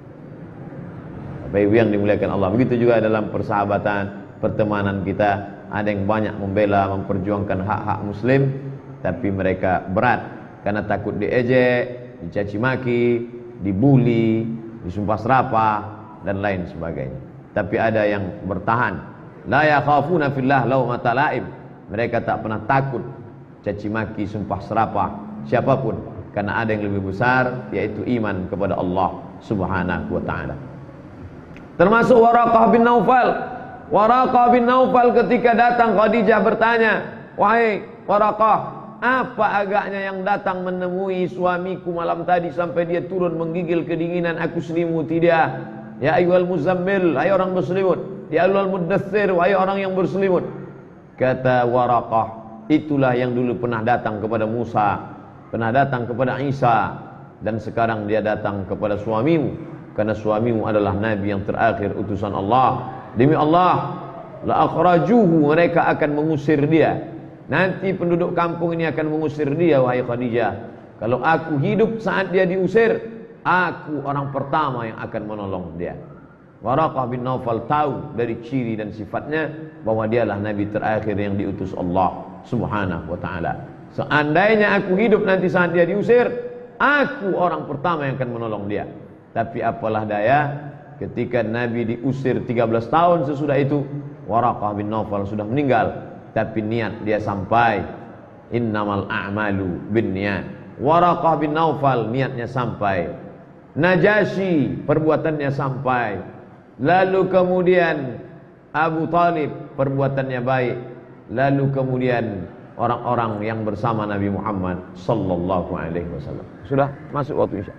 Bapak Ibu yang dimuliakan Allah. Begitu juga dalam persahabatan, pertemanan kita, ada yang banyak membela, memperjuangkan hak-hak muslim, tapi mereka berat karena takut diejek, dicaci maki, dibuli, disumpah serapah dan lain sebagainya. Tapi ada yang bertahan. La yakhafuna fillah laumata laim. Mereka tak pernah takut caci maki, sumpah serapah siapapun, karena ada yang lebih besar, yaitu iman kepada Allah Subhanahu wa taala. Termasuk Waraqah bin Naufal. Waraqah bin Naufal ketika datang Khadijah bertanya, "Wahai Waraqah, apa agaknya yang datang menemui suamiku malam tadi sampai dia turun menggigil kedinginan, aku selimuti dia? Ya ayyuhal muzammil, hai orang berselimut. Ya ayyuhal muddaththir, wahai orang yang berselimut." Kata Waraqah, itulah yang dulu pernah datang kepada Musa, pernah datang kepada Isa, dan sekarang dia datang kepada suamimu, karena suamimu adalah nabi yang terakhir utusan Allah. Demi Allah, la akhrajuhu, mereka akan mengusir dia. Nanti penduduk kampung ini akan mengusir dia, wahai Khadijah. Kalau aku hidup saat dia diusir, aku orang pertama yang akan menolong dia. Waraqah bin Naufal tahu dari ciri dan sifatnya bahwa dialah nabi terakhir yang diutus Allah Subhanahu wa taala. Seandainya aku hidup nanti saat dia diusir, aku orang pertama yang akan menolong dia. Tapi apalah daya, ketika Nabi diusir 13 tahun sesudah itu, Waraqah bin Naufal sudah meninggal, tapi niat dia sampai. Innamal a'malu binniyat. Waraqah bin Naufal niatnya sampai. Najasyi perbuatannya sampai. Lalu kemudian Abu Talib perbuatannya baik. Lalu kemudian orang-orang yang bersama Nabi Muhammad sallallahu alaihi wasallam. Sudah masuk waktu Isya.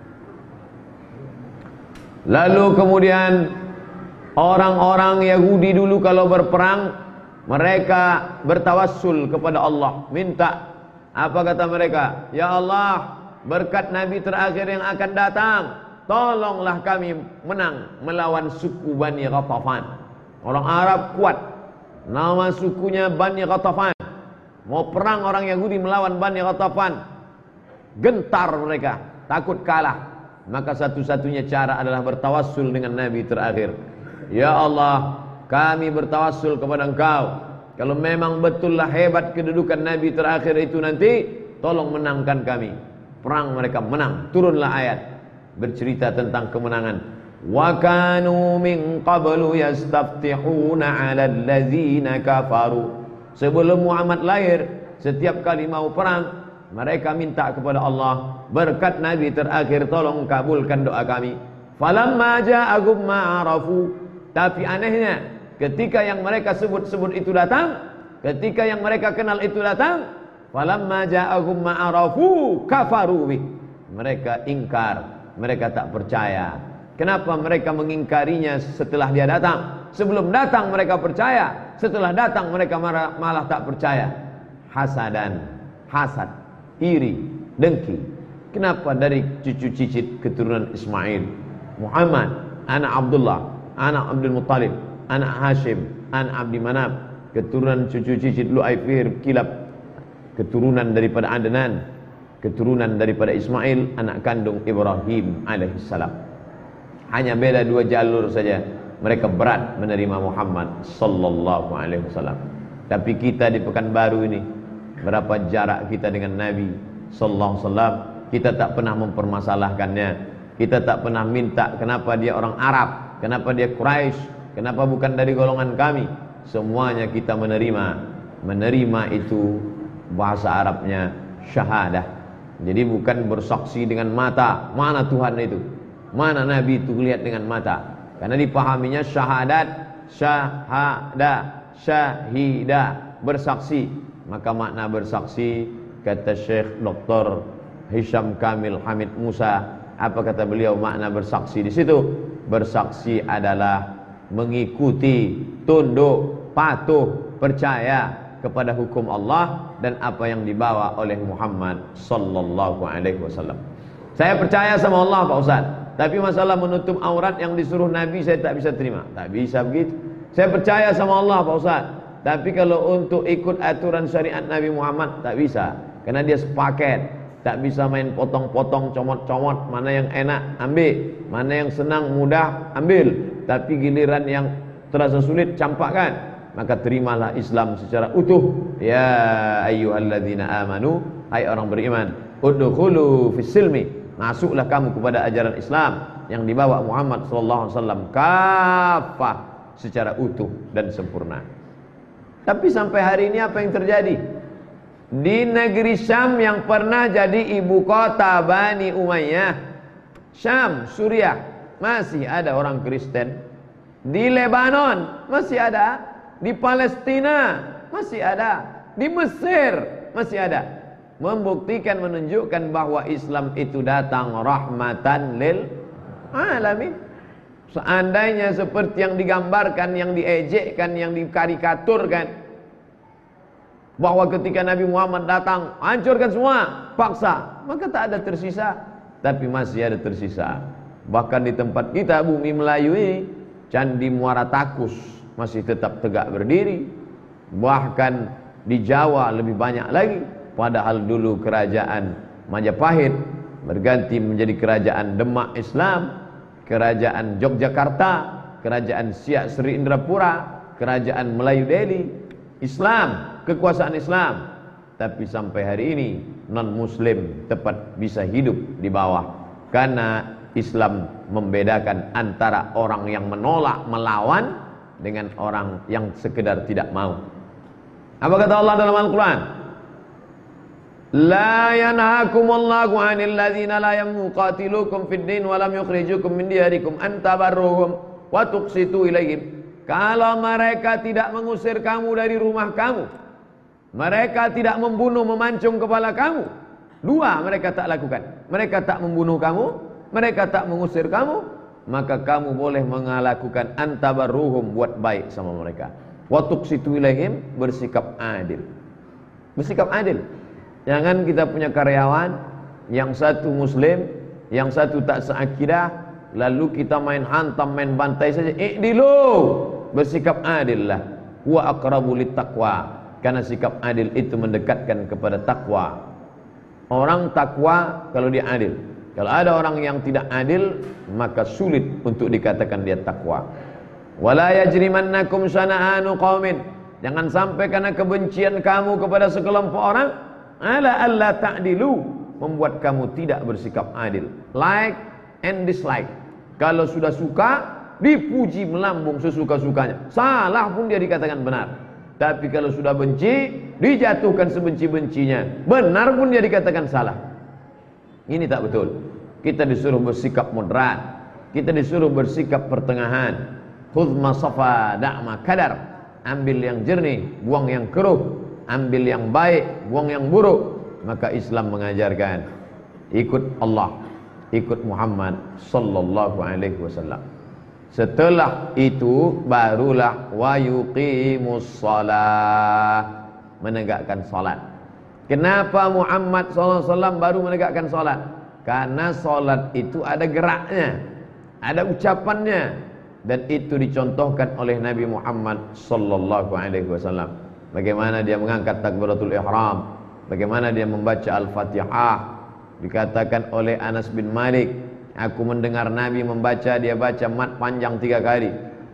Lalu kemudian orang-orang Yahudi dulu kalau berperang, mereka bertawassul kepada Allah, minta. Apa kata mereka? Ya Allah, berkat Nabi terakhir yang akan datang, tolonglah kami menang melawan suku Bani Ghatafan. Orang Arab kuat, nama sukunya Bani Ghatafan. Mau perang orang Yahudi melawan Bani Ghatafan, gentar mereka, takut kalah. Maka satu-satunya cara adalah bertawassul dengan Nabi terakhir. Ya Allah, kami bertawassul kepada Engkau. Kalau memang betullah hebat kedudukan Nabi terakhir itu nanti, tolong menangkan kami. Perang mereka menang. Turunlah ayat bercerita tentang kemenangan. Wa kanu min qablu yastaftihuna 'alal ladzina kafaru. Sebelum Muhammad lahir, setiap kali mau perang, mereka minta kepada Allah, berkat Nabi terakhir tolong kabulkan doa kami. Falamma ja'ahum ma'arafu. Tapi anehnya, ketika yang mereka sebut-sebut itu datang, ketika yang mereka kenal itu datang, falamma ja'ahum ma'arafu kafaru bih. Mereka ingkar, mereka tak percaya. Kenapa mereka mengingkarinya setelah dia datang? Sebelum datang mereka percaya, setelah datang mereka malah tak percaya. Hasadan, hasad, iri, dengki. Kenapa dari cucu cicit keturunan Ismail, Muhammad, anak Abdullah, anak Abdul Muttalib, anak Hashim, anak Abdi Manaf, keturunan cucu cicit Lu'ay, Fihr, Kilab, keturunan daripada Adnan, keturunan daripada Ismail, anak kandung Ibrahim alaihissalam. Hanya beda 2 jalur saja. Mereka berat menerima Muhammad sallallahu alaihi wasallam. Tapi kita di Pekanbaru ini, berapa jarak kita dengan Nabi sallallahu alaihi wasallam, kita tak pernah mempermasalahkannya. Kita tak pernah minta kenapa dia orang Arab, kenapa dia Quraisy, kenapa bukan dari golongan kami. Semuanya kita menerima. Menerima itu bahasa Arabnya syahadah. Jadi bukan bersaksi dengan mata, mana Tuhan itu, mana Nabi itu lihat dengan mata. Karena dipahaminya syahadat, syahida, bersaksi. Maka makna bersaksi, kata Syekh Dr. Hisham Kamil Hamid Musa, apa kata beliau makna bersaksi di situ? Bersaksi adalah mengikuti, tunduk, patuh, percaya kepada hukum Allah dan apa yang dibawa oleh Muhammad sallallahu alaihi wasallam. Saya percaya sama Allah Pak Ustaz, tapi masalah menutup aurat yang disuruh Nabi saya tak bisa terima. Tak bisa begitu. Saya percaya sama Allah Pak Ustaz, tapi kalau untuk ikut aturan syariat Nabi Muhammad tak bisa. Karena dia sepaket. Tak bisa main potong-potong, comot-comot. Mana yang enak ambil, mana yang senang mudah ambil. Tapi giliran yang terasa sulit campakkan. Maka terimalah Islam secara utuh. Ya ayyuhalladzina amanu, hai orang beriman, udkhulu fis silmi, masuklah kamu kepada ajaran Islam yang dibawa Muhammad sallallahu alaihi wasallam kafah, secara utuh dan sempurna. Tapi sampai hari ini apa yang terjadi? Di negeri Syam yang pernah jadi ibu kota Bani Umayyah, Syam, Suriah, masih ada orang Kristen. Di Lebanon masih ada, di Palestina masih ada, di Mesir masih ada. Membuktikan, menunjukkan bahwa Islam itu datang rahmatan lil alamin. Seandainya seperti yang digambarkan, yang diejekkan, yang dikarikaturkan, bahwa ketika Nabi Muhammad datang hancurkan semua, paksa, maka tak ada tersisa. Tapi masih ada tersisa. Bahkan di tempat kita, bumi Melayu ini, Candi Muara Takus masih tetap tegak berdiri. Bahkan di Jawa lebih banyak lagi. Padahal dulu kerajaan Majapahit berganti menjadi kerajaan Demak Islam, kerajaan Yogyakarta, kerajaan Siak Sri Indrapura, kerajaan Melayu Delhi, Islam, kekuasaan Islam. Tapi sampai hari ini non muslim tepat bisa hidup di bawah, karena Islam membedakan antara orang yang menolak, melawan, dengan orang yang sekedar tidak mau. Apa kata Allah dalam Al-Quran? La yanhakumullahu 'anil ladzina la yuqatilukum fid din wa lam yukhrijukum min diyarikum an tabarruhum wa tuqsitu ilaihim. Kalau mereka tidak mengusir kamu dari rumah kamu, mereka tidak membunuh, memancung kepala kamu, dua mereka tak lakukan. Mereka tak membunuh kamu, mereka tak mengusir kamu, maka kamu boleh melakukan antabarruhum, buat baik sama mereka. Wa tuqsitu ilaihim, bersikap adil. Bersikap adil. Jangan kita punya karyawan yang satu muslim, yang satu tak seakidah, lalu kita main hantam, main bantai saja. I'dilu, bersikap adillah. Huwa aqrabu littaqwa, karena sikap adil itu mendekatkan kepada takwa. Orang takwa kalau dia adil. Kalau ada orang yang tidak adil, maka sulit untuk dikatakan dia takwa. Wala yajrimannakum syana'anu qaumin, jangan sampai karena kebencian kamu kepada sekelompok orang, ala alla ta'dilu, membuat kamu tidak bersikap adil. Like and dislike. Kalau sudah suka, dipuji melambung sesuka-sukanya. Salah pun dia dikatakan benar. Tapi kalau sudah benci, dijatuhkan sebenci-bencinya. Benar pun dia dikatakan salah. Ini tak betul. Kita disuruh bersikap moderat. Kita disuruh bersikap pertengahan. Khudh ma safa da'ma kadar. Ambil yang jernih, buang yang keruh. Ambil yang baik, buang yang buruk. Maka Islam mengajarkan ikut Allah, ikut Muhammad sallallahu alaihi wasallam. Setelah itu barulah wa yuqimus shalah, menegakkan salat. Kenapa Muhammad sallallahu alaihi wasallam baru menegakkan salat? Karena salat itu ada geraknya, ada ucapannya, dan itu dicontohkan oleh Nabi Muhammad sallallahu alaihi wasallam. Bagaimana dia mengangkat takbiratul ihram, bagaimana dia membaca Al-Fatihah. Dikatakan oleh Anas bin Malik, aku mendengar Nabi membaca, dia baca mat panjang 3 kali.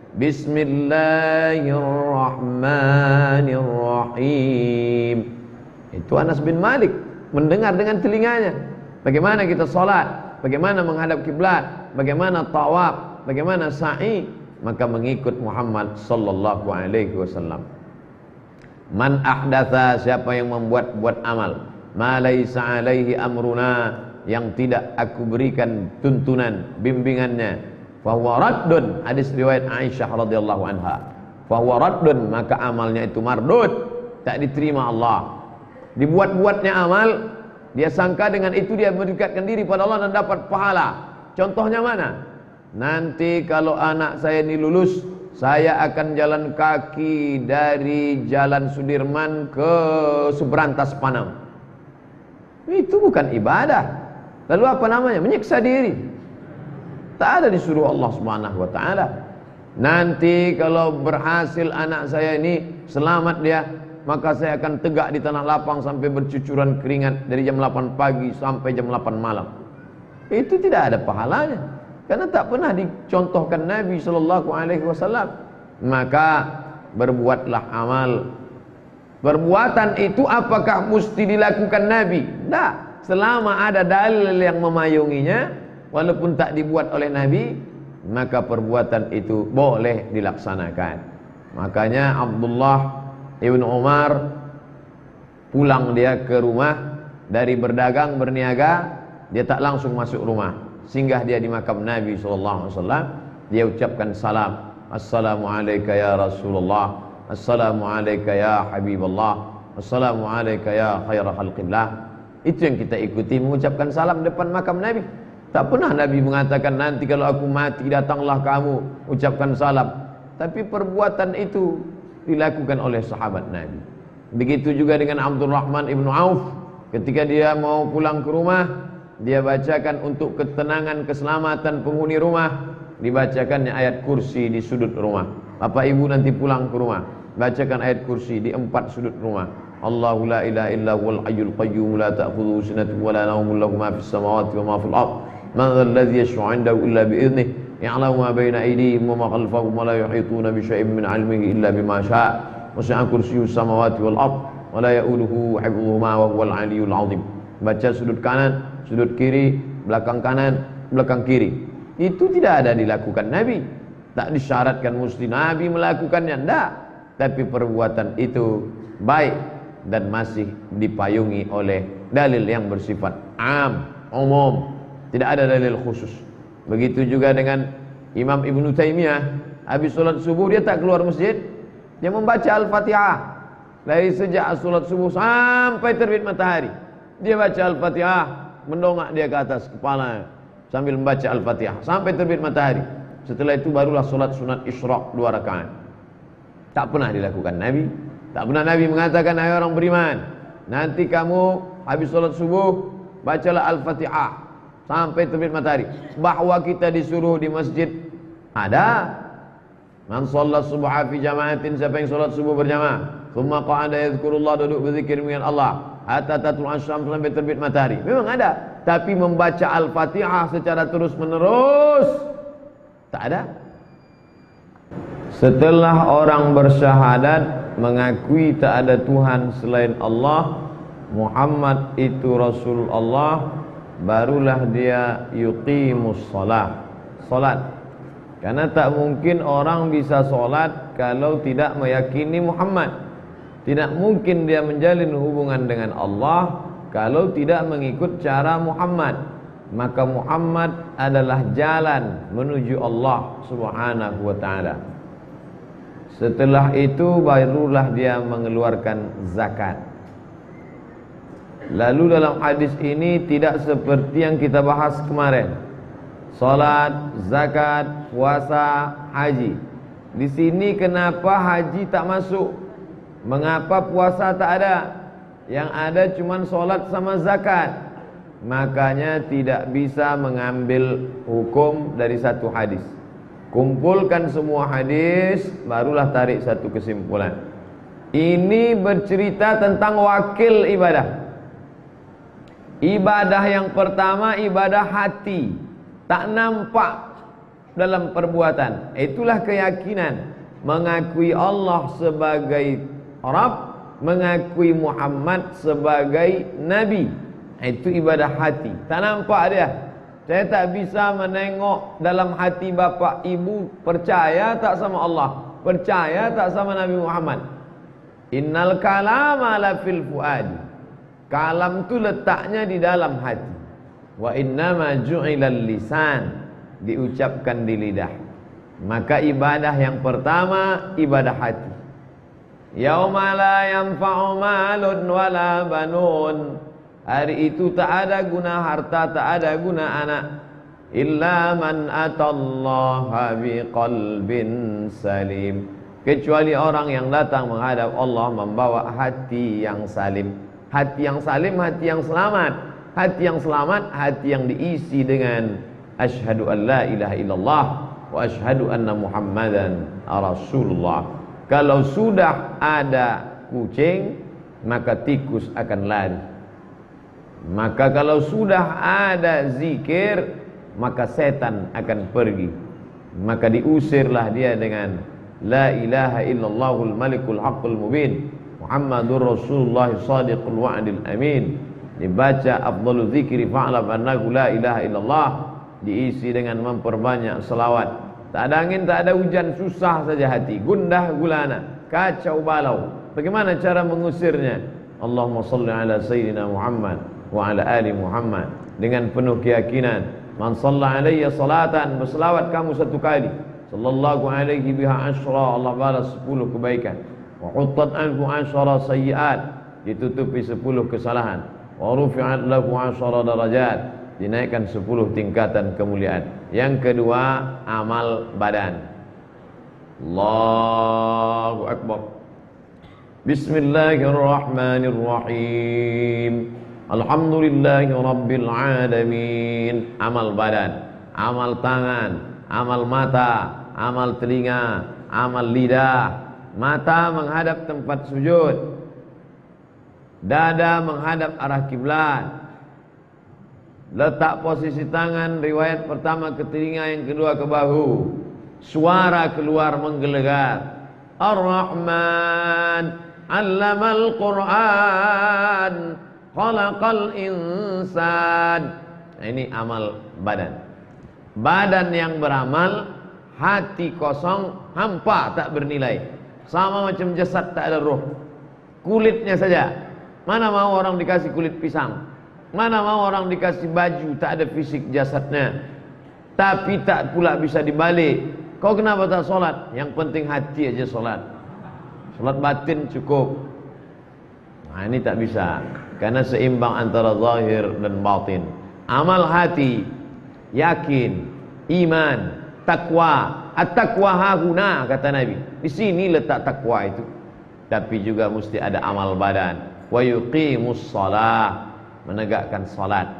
Bismillahirrahmanirrahim. Itu Anas bin Malik mendengar dengan telinganya. Bagaimana kita salat, bagaimana menghadap kiblat, bagaimana tawaf, bagaimana sa'i, maka mengikut Muhammad sallallahu alaihi wasallam. Man ahdatha, siapa yang membuat amal, ma laisa alaihi amruna, yang tidak aku berikan tuntunan bimbingannya, fahuwa raddun. Hadis riwayat Aisyah radhiyallahu anha. Fahuwa raddun, maka amalnya itu mardud, tak diterima Allah. Dibuat-buatnya amal, dia sangka dengan itu dia mendekatkan diri pada Allah dan dapat pahala. Contohnya mana? Nanti kalau anak saya ini lulus, saya akan jalan kaki dari Jalan Sudirman ke Subrantas Panam. Itu bukan ibadah. Lalu apa namanya? Menyiksa diri. Tak ada disuruh Allah Subhanahu wa taala. Nanti kalau berhasil anak saya ini selamat dia, maka saya akan tegak di tanah lapang sampai bercucuran keringat dari jam 8 pagi sampai jam 8 malam. Itu tidak ada pahalanya, karena tak pernah dicontohkan Nabi sallallahu alaihi wasallam. Maka berbuatlah amal. Perbuatan itu apakah mesti dilakukan Nabi? Tak. Selama ada dalil yang memayunginya, walaupun tak dibuat oleh Nabi, maka perbuatan itu boleh dilaksanakan. Makanya Abdullah Ibn Umar pulang dia ke rumah dari berdagang berniaga, dia tak langsung masuk rumah, singgah dia di makam Nabi SAW. Dia ucapkan salam, assalamualaikum ya Rasulullah, assalamualaikum ya Habiballah, assalamualaikum ya khaira khalqillah. Itu yang kita ikuti, mengucapkan salam depan makam Nabi. Tak pernah Nabi mengatakan nanti kalau aku mati datanglah kamu ucapkan salam. Tapi perbuatan itu dilakukan oleh sahabat Nabi. Begitu juga dengan Abdurrahman ibnu Auf. Ketika dia mau pulang ke rumah, dia bacakan untuk ketenangan keselamatan penghuni rumah, dibacakannya ayat kursi di sudut rumah. Bapak ibu nanti pulang ke rumah, bacakan ayat kursi di 4 sudut rumah. Allahu la ilaha illa huwal hayyul qayyum la ta'khudhuhu sinatun wa la nawmun lahu ma fis samawati wa ma fil ardh. Man dhal ladzi yashfa'u 'indahu illa bi idhnihi ya'lamu ma bayna aydihim wa ma khalfahum wa la yuhituna bi syai'in min 'ilmihi illa bima syaa'. Wasi'a kursiyyuhu samawati wal ardh wa la ya'uduhu hifdhuhuma wa huwal 'aliyyul 'azim. Baca sudut kanan, sudut kiri, belakang kanan, belakang kiri. Itu tidak ada dilakukan Nabi. Tak disyaratkan mesti Nabi melakukannya, tidak. Tapi perbuatan itu baik dan masih dipayungi oleh dalil yang bersifat am, umum. Tidak ada dalil khusus. Begitu juga dengan Imam Ibn Taymiyah. Habis solat subuh dia tak keluar masjid, dia membaca Al-Fatihah dari sejak solat subuh sampai terbit matahari. Dia baca Al-Fatihah, mendongak dia ke atas kepala sambil membaca Al-Fatihah sampai terbit matahari. Setelah itu barulah solat sunat Isyraq 2 rakaat. Tak pernah dilakukan Nabi. Tak pernah Nabi mengatakan, hai orang beriman, nanti kamu habis solat subuh bacalah Al-Fatihah. sampai terbit matahari. Bahwa kita disuruh di masjid, ada. Man shalla subha fi jama'atin, siapa yang salat subuh berjamaah, thumma qa'ada yadhkurullah, duduk berzikir dengan Allah, hatta tatlu'ash syams, sampai terbit matahari. Memang ada, tapi membaca Al-Fatihah secara terus-menerus tak ada. Setelah orang bersyahadat, mengakui tak ada Tuhan selain Allah, Muhammad itu Rasul Allah, barulah dia yuqimus salat. Karena tak mungkin orang bisa solat kalau tidak meyakini Muhammad. Tidak mungkin dia menjalin hubungan dengan Allah kalau tidak mengikut cara Muhammad. Maka Muhammad adalah jalan menuju Allah Subhanahu wa ta'ala. Setelah itu barulah dia mengeluarkan zakat. Lalu dalam hadis ini tidak seperti yang kita bahas kemarin, salat, zakat, puasa, haji. Di sini kenapa haji tak masuk? Mengapa puasa tak ada? Yang ada cuma salat sama zakat. Makanya tidak bisa mengambil hukum dari satu hadis. Kumpulkan semua hadis, barulah tarik satu kesimpulan. Ini bercerita tentang wakil ibadah. Ibadah yang pertama ibadah hati, tak nampak dalam perbuatan. Itulah keyakinan, mengakui Allah sebagai Rabb, mengakui Muhammad sebagai Nabi. Itu ibadah hati, tak nampak dia. Saya tak bisa menengok dalam hati bapa ibu, percaya tak sama Allah, percaya tak sama Nabi Muhammad. Innal kalama la fil fuadi. Kalam tu letaknya di dalam hati. Wa innama ju'ilal lisan, diucapkan di lidah. Maka ibadah yang pertama ibadah hati. Yauma la yanfa'u malun wala banun. Hari itu tak ada guna harta, tak ada guna anak, illa man atallaha biqalbin salim, kecuali orang yang datang menghadap Allah membawa hati yang salim. Hati yang salim, hati yang selamat. Hati yang selamat, hati yang diisi dengan asyhadu an la ilaha illallah wa asyhadu anna muhammadan rasulullah. Kalau sudah ada kucing, maka tikus akan lari. Maka kalau sudah ada zikir, maka setan akan pergi. Maka diusirlah dia dengan la ilaha illallahul malikul haqqul mubin, Muhammadur Rasulullah sadiqul wa'dil amin. Dibaca afdhalu zikri fa'lam annahu la ilaha illallah, diisi dengan memperbanyak selawat. Tak ada angin, tak ada hujan, susah saja hati, gundah gulana, kacau balau. Bagaimana cara mengusirnya? Allahumma salli ala sayyidina Muhammad wa ala ali Muhammad, dengan penuh keyakinan. Man shalla alayya salatan, berselawat kamu satu kali, sallallahu alaihi biha asyra, Allah balas 10 kebaikan. Wa huttat anhu asyra sayyiat, ditutupi 10 kesalahan. Wa rufi'at lahu asyra darajat, dinaikkan 10 tingkatan kemuliaan. Yang kedua, amal badan. Allahu akbar. Bismillahirrahmanirrahim. Alhamdulillahi rabbil alamin. Amal badan, amal tangan, amal mata, amal telinga, amal lidah. Mata menghadap tempat sujud, dada menghadap arah kiblat. Letak posisi tangan, riwayat pertama ke telinga, yang kedua ke bahu. Suara keluar menggelegar. Ar-Rahman 'allamal Qur'an, khalaqal insan. Nah, ini amal badan. Badan yang beramal, hati kosong, hampa, tak bernilai. Sama macam jasad tak ada roh, kulitnya saja. Mana mau orang dikasih kulit pisang, mana mau orang dikasih baju, tak ada fisik jasadnya. Tapi tak pula bisa dibalik. Kau kenapa tak solat? Yang penting hati aja solat. Solat batin cukup. Nah, ini tak bisa, karena seimbang antara zahir dan batin. Amal hati, yakin, iman, takwa. At-taqwa hahuna, kata Nabi. Di sini letak takwa itu. Tapi juga mesti ada amal badan. Wa yuqimus shalah, menegakkan salat.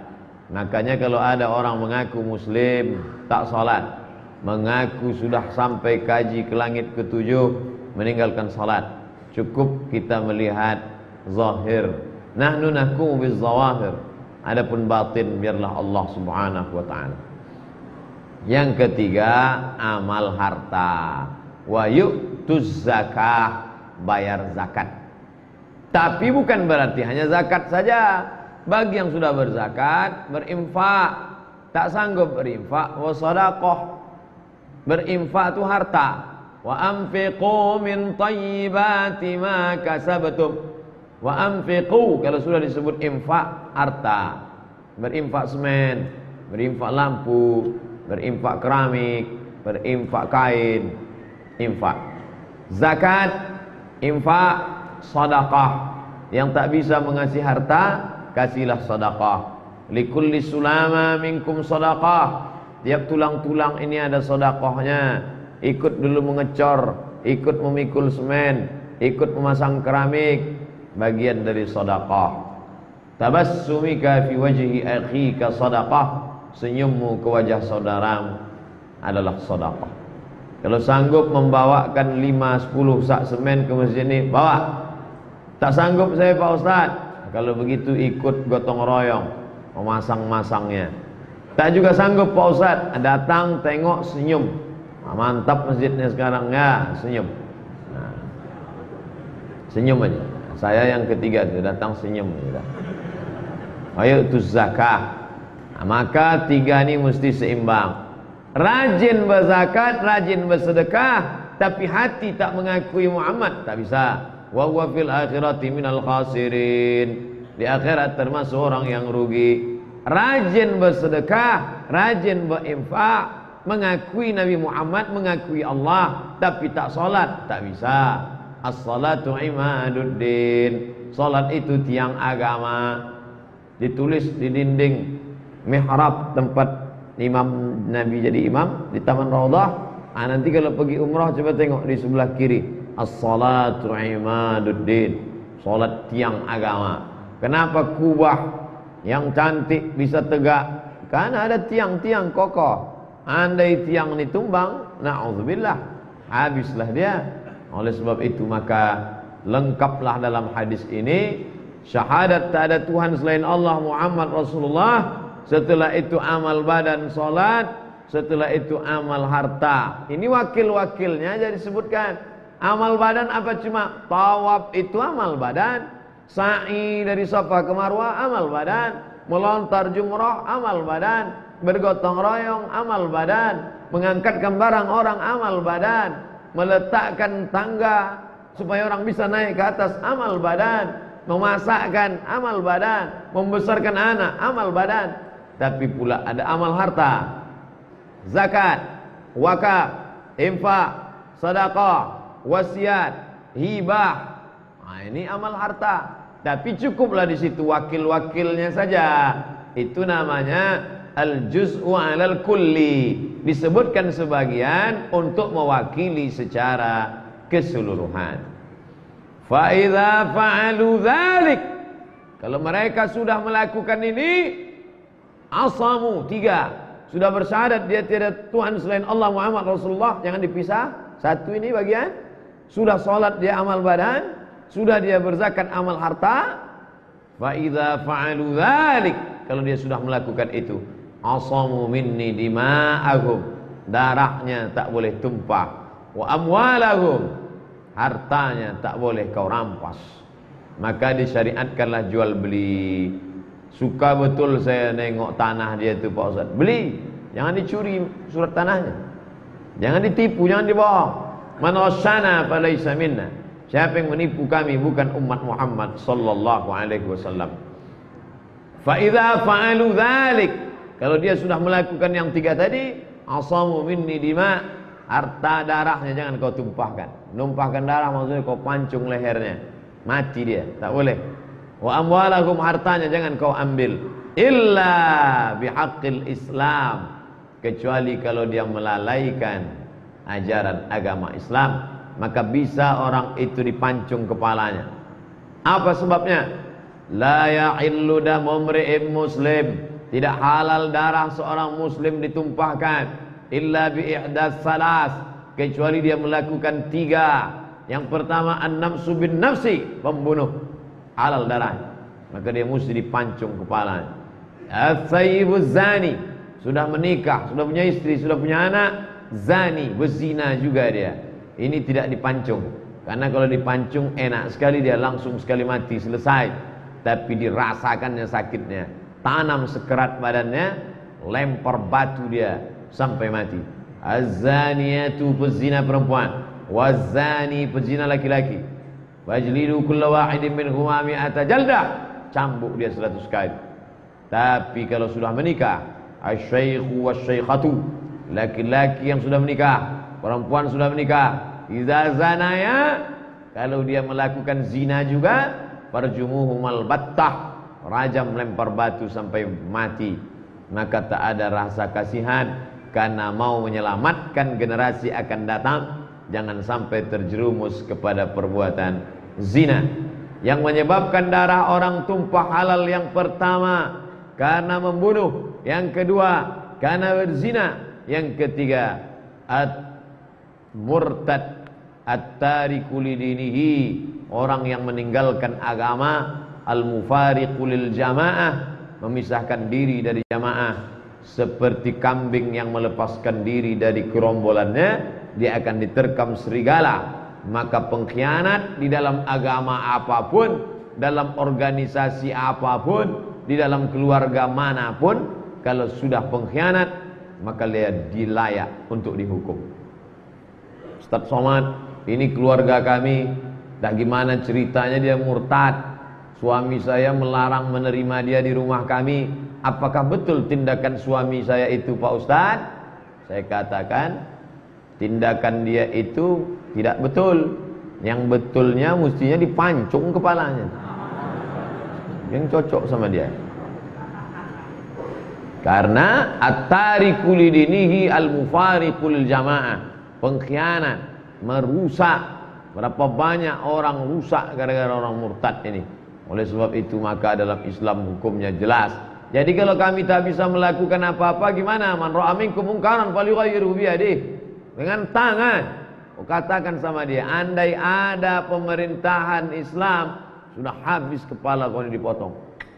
Makanya kalau ada orang mengaku muslim tak salat, mengaku sudah sampai kaji ke langit ketujuh, meninggalkan salat, cukup kita melihat zahir. Nahnu nahkumu bizawahir, adapun batin biarlah Allah Subhanahu wa taala. Yang ketiga, amal harta. Wa yu'tuz zakah, bayar zakat. Tapi bukan berarti hanya zakat saja. Bagi yang sudah berzakat, berinfak. Tak sanggup berinfak, wa shadaqah. Berinfak itu harta. Wa anfiqu min thayyibati ma kasabtum. Wa anfiqu, kalau sudah disebut infak, harta. Berinfak semen, berinfak lampu, berinfak keramik, berinfak kain, infak. Zakat, infak, sedekah. Yang tak bisa mengasih harta, kasihlah sedekah. Likulli sulama minkum sedekah. Tiap tulang-tulang ini ada sedekahnya. Ikut dulu mengecor, ikut memikul semen, ikut memasang keramik, bagian dari sedekah. Tabassumika fi wajhi akhika sedekah. Senyummu ke wajah saudaramu adalah sedekah. Kalau sanggup membawakan 5-10 sak semen ke masjid ini, bawa. Tak sanggup saya Pak Ustaz. Kalau begitu ikut gotong royong memasang-masangnya. Tak juga sanggup Pak Ustaz, datang tengok senyum. Mantap masjidnya sekarang ya, senyum. Nah, senyum aja. Saya yang ketiga itu datang senyum. Ayo tu zakah. Nah, maka tiga ini mesti seimbang. Rajin berzakat, rajin bersedekah, tapi hati tak mengakui Muhammad, tak bisa. Wa huwa fil akhirati minal khasirin. Di akhirat termasuk orang yang rugi. Rajin bersedekah, rajin berinfak, mengakui Nabi Muhammad, mengakui Allah, tapi tak salat, tak bisa. As-salatu imaduddin. Salat itu tiang agama. Ditulis di dinding mihrab tempat imam Nabi jadi imam di Taman Raudhah. Nanti kalau pergi umrah coba tengok di sebelah kiri. As-salatu imaduddin. Salat tiang agama. Kenapa kubah yang cantik bisa tegak? Karena ada tiang-tiang kokoh. Andai tiang ini tumbang, na'udzubillah, habislah dia. Oleh sebab itu maka lengkaplah dalam hadis ini syahadat tak ada Tuhan selain Allah, Muhammad Rasulullah. Setelah itu amal badan salat, setelah itu amal harta. Ini wakil-wakilnya jadi disebutkan. Amal badan apa cuma tawaf itu amal badan, sa'i dari Safa ke Marwah amal badan, melontar jumrah amal badan, bergotong royong amal badan, mengangkatkan barang orang amal badan, meletakkan tangga supaya orang bisa naik ke atas amal badan, memasakkan amal badan, membesarkan anak amal badan. Tapi pula ada amal harta, zakat, wakaf, infak, sedekah, wasiat, hibah. Nah, ini amal harta. Tapi cukuplah di situ wakil-wakilnya saja. Itu namanya al-juz'u 'alal kulli. Disebutkan sebagian untuk mewakili secara keseluruhan. Fa idza fa'alu dzalik. Kalau mereka sudah melakukan ini, asamu, tiga. Sudah bersyahadat dia tiada Tuhan selain Allah, Muhammad Rasulullah, jangan dipisah. Satu ini bagian. Sudah salat dia amal badan, sudah dia berzakat amal harta. Fa idza fa'alu dzalik, kalau dia sudah melakukan itu, asamu minni dima'ahum, darahnya tak boleh tumpah, wa amwalahum, hartanya tak boleh kau rampas. Maka disyariatkanlah jual beli. Suka betul saya nengok tanah dia itu Pak Ustaz, beli, jangan dicuri surat tanahnya, jangan ditipu, jangan dibohong. Man ghasyana falaysa minna. Siapa yang menipu kami bukan umat Muhammad sallallahu alaihi wasallam. Fa idza fa'alu dzalik, kalau dia sudah melakukan yang tiga tadi, asamu minni dima, harta darahnya jangan kau tumpahkan. Numpahkan darah maksudnya kau pancung lehernya, mati dia, tak boleh. Wa amwalahum, hartanya jangan kau ambil, illa bihaqqil Islam, kecuali kalau dia melalaikan ajaran agama Islam, maka bisa orang itu dipancung kepalanya. Apa sebabnya? La ya'illu damu mri'in muslim, tidak halal darah seorang muslim ditumpahkan illa bi ihdas salas, kecuali dia melakukan 3. Yang pertama an-nafsu bin nafsi, pembunuh, halal darah, maka dia mesti dipancung kepalanya. As-sayyibuz zani, sudah menikah, sudah punya istri, sudah punya anak, zani, berzina juga dia. Ini tidak dipancung, karena kalau dipancung enak sekali, dia langsung sekali mati, selesai. Tapi dirasakannya sakitnya, tanam sekerat badannya, lempar batu dia sampai mati. Az-zaniyatu, pezina perempuan, waz-zani, pezina laki-laki, wajlidu kulla wahidin minhuma mi'ata jaldah, cambuk dia 100 kali. Tapi kalau sudah menikah, asy-syaikhu wasy-syaikhatu, laki-laki yang sudah menikah, perempuan sudah menikah, idza zanaya, kalau dia melakukan zina juga, farjumuhumal battah, rajam, lempar batu sampai mati. Maka tak ada rasa kasihan, karena mau menyelamatkan generasi akan datang, jangan sampai terjerumus kepada perbuatan zina. Yang menyebabkan darah orang tumpah halal, yang pertama karena membunuh, yang kedua karena berzina, yang ketiga murtad at-tariku lidinihi, orang yang meninggalkan agama, al-mufariqu lil jamaah, memisahkan diri dari jamaah, seperti kambing yang melepaskan diri dari gerombolannya, dia akan diterkam serigala. Maka pengkhianat di dalam agama apapun, dalam organisasi apapun, di dalam keluarga manapun, kalau sudah pengkhianat, maka dia dilayak untuk dihukum. Ustaz Somad, ini keluarga kami, dah gimana ceritanya dia murtad, suami saya melarang menerima dia di rumah kami, apakah betul tindakan suami saya itu Pak Ustaz? Saya katakan, tindakan dia itu tidak betul. Yang betulnya mestinya dipancung kepalanya, yang cocok sama dia. Karena at-tariku lidinihi al-mufariqu lil jamaah, pengkhianat, merusak. Berapa banyak orang rusak gara-gara orang murtad ini. Oleh sebab itu maka dalam Islam hukumnya jelas. Jadi kalau kami tak bisa melakukan apa-apa, gimana? Man ra'a minkum munkaran falyughayyirhu bi yadihi, dengan tangan. Katakan sama dia, andai ada pemerintahan Islam, sudah habis kepala kau ini dipotong.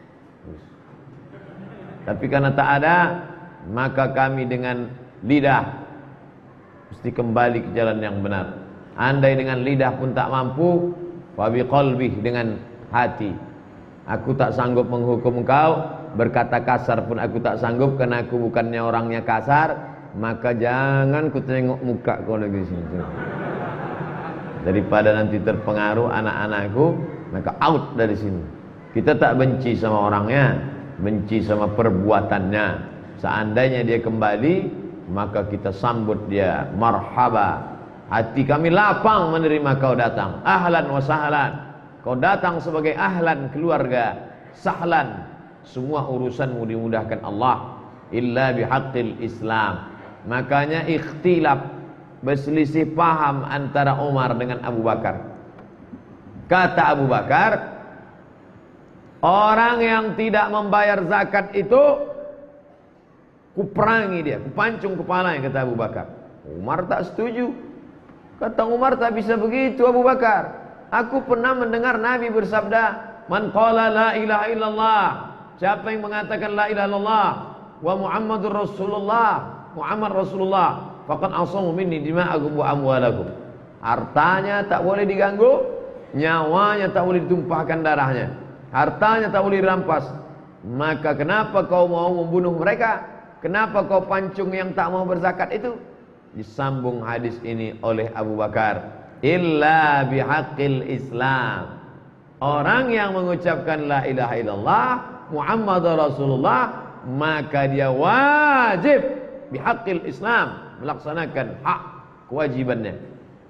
Tapi karena tak ada, maka kami dengan lidah mesti kembali ke jalan yang benar. Andai dengan lidah pun tak mampu, fa biqalbih, dengan hati. Aku tak sanggup menghukum engkau, berkata kasar pun aku tak sanggup, karena aku bukannya orangnya kasar. Maka jangan ku tengok muka kau lagi sini. Daripada nanti terpengaruh anak-anakku, maka out dari sini. Kita tak benci sama orangnya, benci sama perbuatannya. Seandainya dia kembali, maka kita sambut dia, marhaba. Hati kami lapang menerima kau datang, ahlan wa sahlan. Kau datang sebagai ahlan keluarga, sahlan, semua urusanmu dimudahkan Allah, illa bihaqqil Islam. Makanya ikhtilaf, berselisih paham antara Umar dengan Abu Bakar. Kata Abu Bakar, orang yang tidak membayar zakat itu kuperangi dia, kupancung kepalanya, kata Abu Bakar. Umar tak setuju. Kata Umar, tak bisa begitu Abu Bakar. Aku pernah mendengar Nabi bersabda, man qala la ilaha illallah, siapa yang mengatakan la ilaha illallah wa Muhammadur Rasulullah, Muhammad Rasulullah, faqad asamu minni dima'akum wa amwalakum. Hartanya tak boleh diganggu, nyawanya tak boleh ditumpahkan darahnya, hartanya tak boleh dirampas. Maka kenapa kau mau membunuh mereka? Kenapa kau pancung yang tak mau berzakat itu? Disambung hadis ini oleh Abu Bakar, illa bihaqqil Islam. Orang yang mengucapkan la ilaha illallah Muhammadur Rasulullah, maka dia wajib bihaqqil Islam, melaksanakan hak kewajibannya.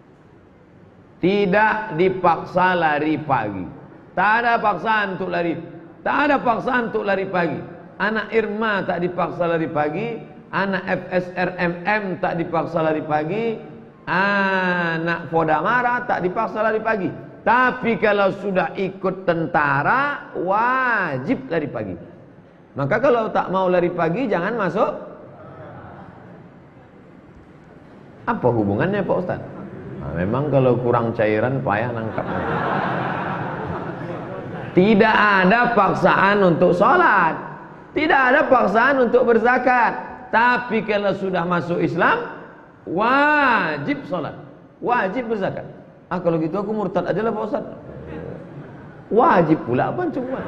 Tidak dipaksa lari pagi. Tak ada paksaan untuk lari. Tak ada paksaan untuk lari pagi. Anak Irma tak dipaksa lari pagi. Anak FSRMM tak dipaksa lari pagi. Anak Podamara tak dipaksa lari pagi. Tapi kalau sudah ikut tentara, wajib lari pagi. Maka kalau tak mau lari pagi, jangan masuk. Apa hubungannya Pak Ustaz? Nah, memang kalau kurang cairan payah nangkapnya. Tidak ada paksaan untuk sholat, tidak ada paksaan untuk berzakat. Tapi kalau sudah masuk Islam, wajib sholat, wajib berzakat. Kalau gitu aku murtad aja lah Pak Ustaz. Wajib pula apa cuma.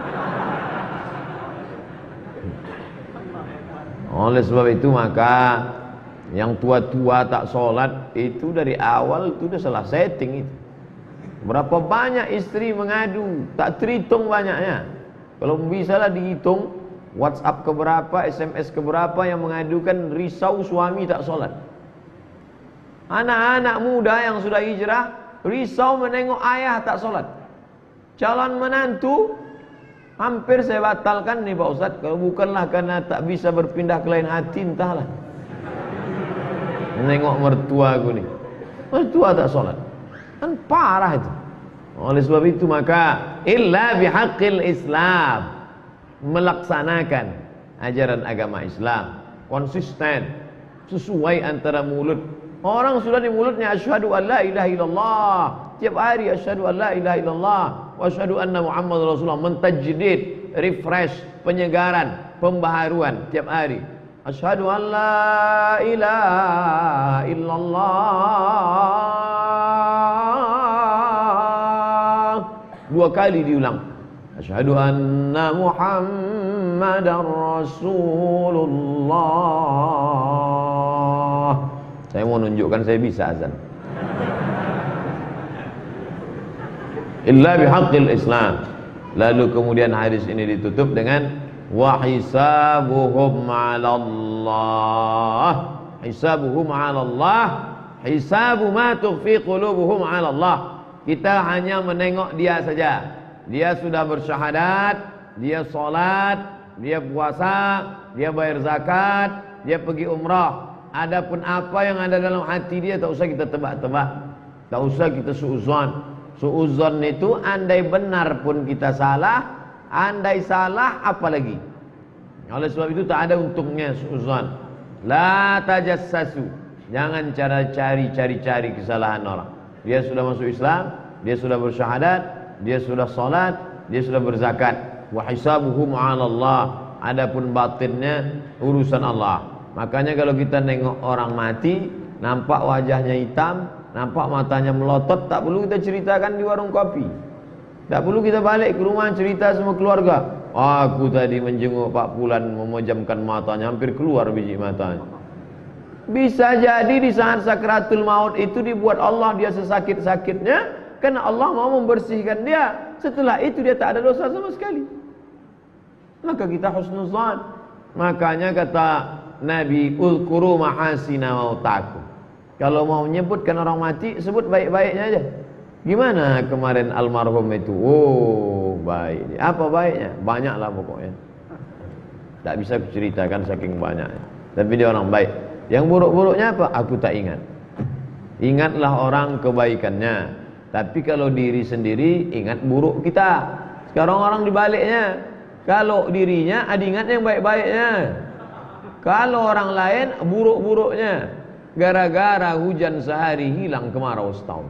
Oleh sebab itu maka yang tua-tua tak sholat itu dari awal itu udah salah setting itu. Berapa banyak istri mengadu, tak terhitung banyaknya. Kalau bisa lah dihitung, WhatsApp keberapa, SMS keberapa yang mengadukan risau suami tak sholat. Anak-anak muda yang sudah hijrah risau menengok ayah tak sholat. Calon menantu hampir saya batalkan nih Pak Ustaz. Kalau bukanlah karena tak bisa berpindah ke lain hati, entahlah. Menengok mertua aku nih, mertua tak sholat, kan parah itu. Oleh sebab itu maka illa bihaqqil Islam, melaksanakan ajaran agama Islam konsisten, sesuai antara mulut. Orang sudah di mulutnya asyhadu an la ilaha illallah, tiap hari asyhadu an la ilaha illallah wa asyhadu anna Muhammad Rasulullah, mentajdid, refresh, penyegaran, pembaharuan tiap hari. Asyhadu an la ilaha illallah, 2 kali diulang. Asyhadu anna Muhammadar Rasulullah. Saya mau nunjukkan saya bisa azan. Illa bihaqqil Islam. Lalu kemudian hadis ini ditutup dengan wa hisabuhum 'alallah. Hisabuhum 'alallah, hisabu ma tukhfi qulubuhum 'alallah. Kita hanya menengok dia saja. Dia sudah bersyahadat, dia salat, dia puasa, dia bayar zakat, dia pergi umrah. Adapun apa yang ada dalam hati dia tak usah kita tebak-tebak, tak usah kita suuzon. Suuzon itu andai benar pun kita salah, andai salah apalagi. Oleh sebab itu tak ada untungnya suuzon. La tajassasu, jangan cari kesalahan orang. Dia sudah masuk Islam, dia sudah bersyahadat, dia sudah salat, dia sudah berzakat. Wa hisabuhum 'ala Allah, adapun batinnya urusan Allah. Makanya kalau kita nengok orang mati, nampak wajahnya hitam, nampak matanya melotot, tak perlu kita ceritakan di warung kopi. Tak perlu kita balik ke rumah cerita semua keluarga. Aku tadi menjenguk Pak Fulan, memejamkan matanya, hampir keluar biji matanya. Bisa jadi di saat sakratul maut itu dibuat Allah dia sesakit-sakitnya, karena Allah mau membersihkan dia. Setelah itu dia tak ada dosa sama sekali. Maka kita husnuzan. Makanya kata Nabi, uzkuru mahasina mautakum. Kalau mau menyebutkan orang mati, sebut baik-baiknya aja. Gimana kemarin almarhum itu? Oh, baik. Apa baiknya? Banyaklah pokoknya. Tak bisa kuceritakan saking banyaknya. Tapi dia orang baik. Yang buruk-buruknya apa? Aku tak ingat. Ingatlah orang kebaikannya. Tapi kalau diri sendiri, ingat buruk kita. Sekarang orang dibaliknya. Kalau dirinya, ada ingat yang baik-baiknya. Kalau orang lain, buruk-buruknya. Gara-gara hujan sehari, hilang kemarau setahun.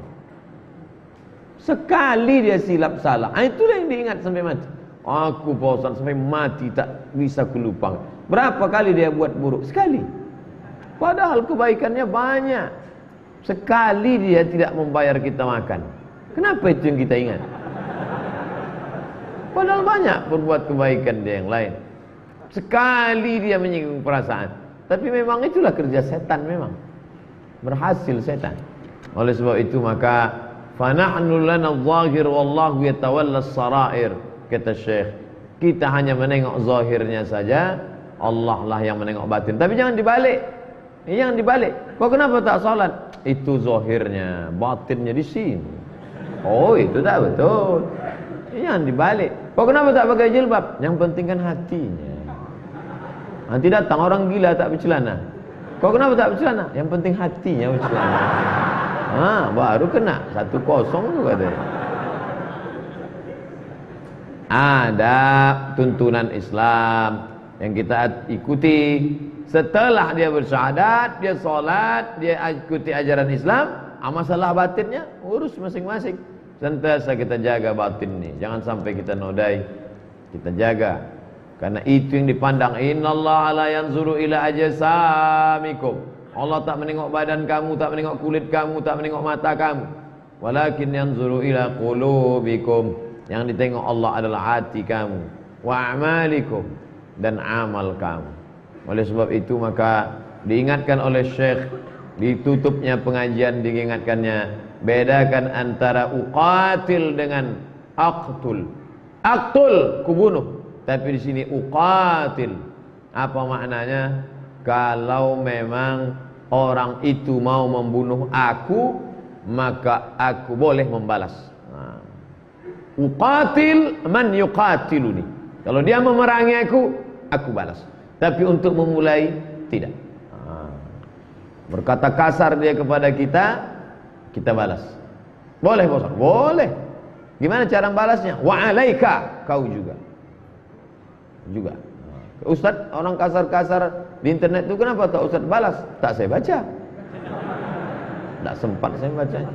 Sekali dia silap salah, itulah yang diingat sampai mati. Aku bosan sampai mati tak bisa kulupa. Berapa kali dia buat buruk? Sekali. Padahal kebaikannya banyak. Sekali dia tidak membayar kita makan. Kenapa itu yang kita ingat? Padahal banyak berbuat kebaikan dia yang lain. Sekali dia menyinggung perasaan. Tapi memang itulah kerja setan memang. Berhasil setan. Oleh sebab itu maka fanahnu lana adh-dhahir wallahu yatawalla as-sarair, kata Syekh. Kita hanya menengok zahirnya saja, Allah lah yang menengok batin. Tapi jangan dibalik. Jangan dibalik. Kok kenapa tak salat? Itu zahirnya, batinnya di sini. Oh, itu tak betul. Jangan dibalik. Kok kenapa tak pakai jilbab? Yang penting kan hatinya. Nanti datang orang gila tak bercelana. Kok kenapa tak bercelana? Yang penting hatinya bercelana. Baru kena 1-0 tu katanya. Ada tuntunan Islam. yang kita ikuti. Setelah dia bersyahadat, dia sholat, dia ikuti ajaran Islam, masalah batinnya urus masing-masing. Sentiasa kita jaga batin ini, jangan sampai kita nodai, kita jaga. Karena itu yang dipandang. Innallaha la yanzuru ila ajsamikum. Allah tak menengok badan kamu, tak menengok kulit kamu, tak menengok mata kamu. Walakin yanzuru ila qulubikum. Yang ditengok Allah adalah hati kamu, wa a'malikum, dan amal kamu. Oleh sebab itu maka diingatkan oleh Syekh di tutupnya pengajian, diingatkannya, bedakan antara uqatil dengan aqtul. Aqtul kubunuh, tapi di sini uqatil. Apa maknanya? Kalau memang orang itu mau membunuh aku, maka aku boleh membalas. Uqatil man yuqatiluni. Kalau dia memerangi aku balas. Tapi untuk memulai, tidak. Berkata kasar dia kepada kita, kita balas. Boleh bosan? Boleh. Gimana cara balasnya? Wa alaika, kau juga. Ustaz, orang kasar-kasar di internet itu kenapa tak Ustaz balas? Tak saya baca. Tak sempat saya bacanya.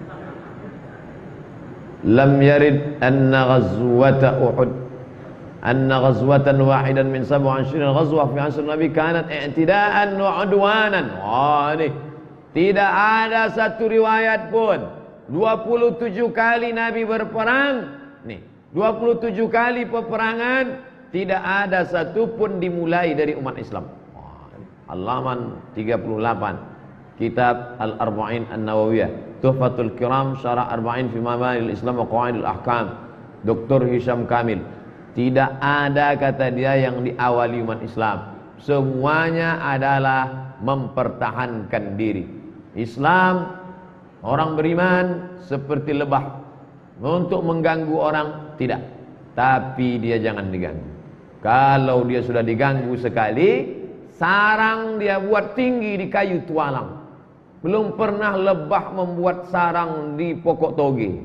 Lam yarid anna ghazwata Uhud, anna ghazwatan wahidan min 27 ghazwah fi asr Nabi kanat i'tidaan wa udwanan. Tidak ada satu riwayat pun 27 kali Nabi berperang. 27 kali peperangan, tidak ada satu pun dimulai dari umat Islam. Halaman 38 Kitab Al-Arba'in An-Nawawiyah, Tuhfatul Kiram, Syarah Arba'in fi Mabanil Islam wa Qawaidil Ahkam, Dr. Hisham Kamil. Tidak ada, kata dia, yang diawali umat Islam. Semuanya adalah mempertahankan diri. Islam, orang beriman seperti lebah, untuk mengganggu orang tidak, tapi dia jangan diganggu. Kalau dia sudah diganggu sekali, sarang dia buat tinggi di kayu tualang. Belum pernah lebah membuat sarang di pokok toge.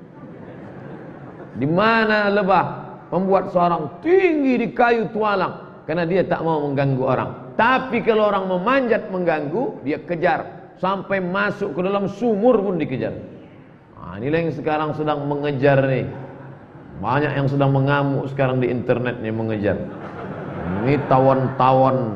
Di mana lebah membuat sarang tinggi di kayu tualang? Karena dia tak mau mengganggu orang. Tapi kalau orang memanjat mengganggu, dia kejar sampai masuk ke dalam sumur pun dikejar. Inilah yang sekarang sedang mengejar nih. Banyak yang sedang mengamuk sekarang di internet nih mengejar. Ini tawon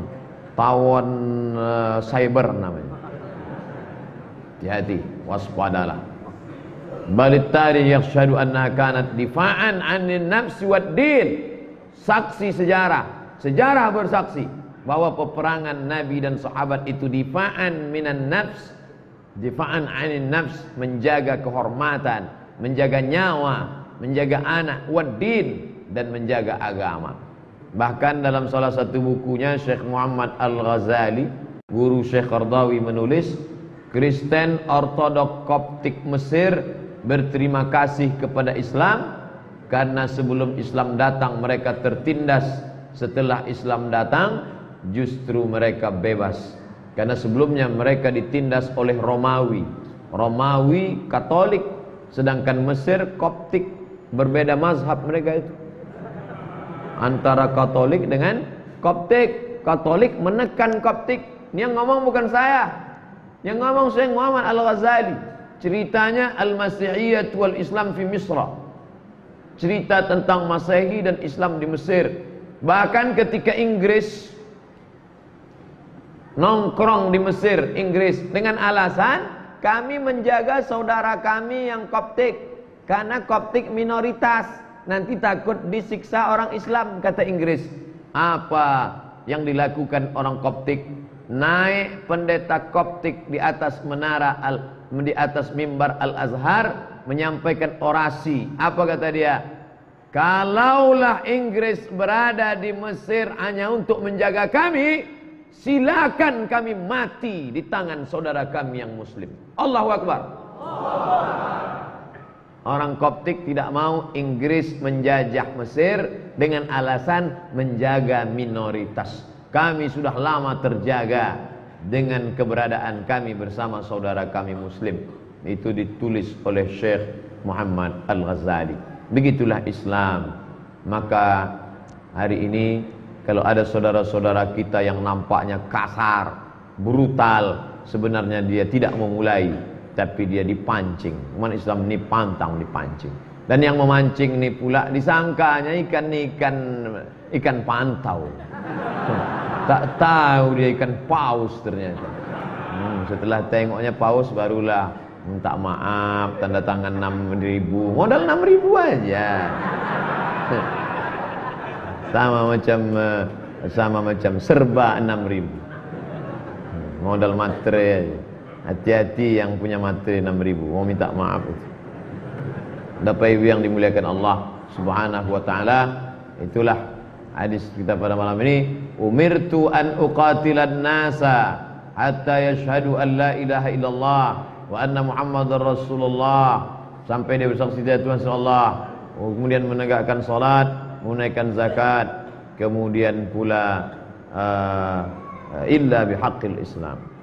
cyber namanya. Hati-hati, waspadalah. Balit tari yakhshadu annaha kanat difa'an 'anil nafsi wad din. Saksi sejarah bersaksi bahwa peperangan Nabi dan sahabat itu difa'an minan nafs, difa'an 'anil nafs, menjaga kehormatan, menjaga nyawa, menjaga anak, wad din, dan menjaga agama. Bahkan dalam salah satu bukunya Syekh Muhammad Al-Ghazali, guru Syekh Qardawi, menulis, Kristen Ortodok Koptik Mesir berterima kasih kepada Islam karena sebelum Islam datang mereka tertindas, setelah Islam datang justru mereka bebas. Karena sebelumnya mereka ditindas oleh Romawi Katolik, sedangkan Mesir Koptik, berbeda mazhab mereka itu antara Katolik dengan Koptik. Katolik menekan Koptik. Ini yang ngomong bukan saya, yang ngomong Syekh Muhammad Al-Ghazali. Ceritanya Al-Masihiyyah wal Islam fi Misra, cerita tentang Masehi dan Islam di Mesir. Bahkan ketika Inggris nongkrong di Mesir, Inggris dengan alasan kami menjaga saudara kami yang Koptik, karena Koptik minoritas, nanti takut disiksa orang Islam, kata Inggris. Apa yang dilakukan orang Koptik? Naik pendeta Koptik di atas di atas mimbar Al-Azhar, menyampaikan orasi. Apa kata dia? Kalaulah Inggris berada di Mesir hanya untuk menjaga kami, silakan kami mati di tangan saudara kami yang Muslim. Allahu Akbar. Orang Koptik tidak mau Inggris menjajah Mesir dengan alasan menjaga minoritas. Kami sudah lama terjaga dengan keberadaan kami bersama saudara kami Muslim. Itu ditulis oleh Syekh Muhammad Al-Ghazali. Begitulah Islam. Maka hari ini Kalau ada saudara-saudara kita yang nampaknya kasar, brutal, sebenarnya dia tidak memulai, tapi dia dipancing. Umat Islam ini pantang dipancing. Dan yang memancing ini pula disangkanya ikan pantau. Tak tahu dia ikan paus ternyata. Setelah tengoknya paus barulah minta maaf, tanda tangan 6.000, modal 6.000 aja. Sama macam serba 6.000, modal materai. Hati-hati yang punya materai 6.000 mau minta maaf. Bapak Ibu yang dimuliakan Allah Subhanahu wa taala, itulah hadis kita pada malam ini. Umirtu an uqatilan nasa hatta yashhadu an la ilaha illallah wa anna Muhammadar Rasulullah, sampai dia bersaksi dari Tuhan Allah, kemudian menegakkan salat, menunaikan zakat, kemudian pula illa bihaqqil Islam.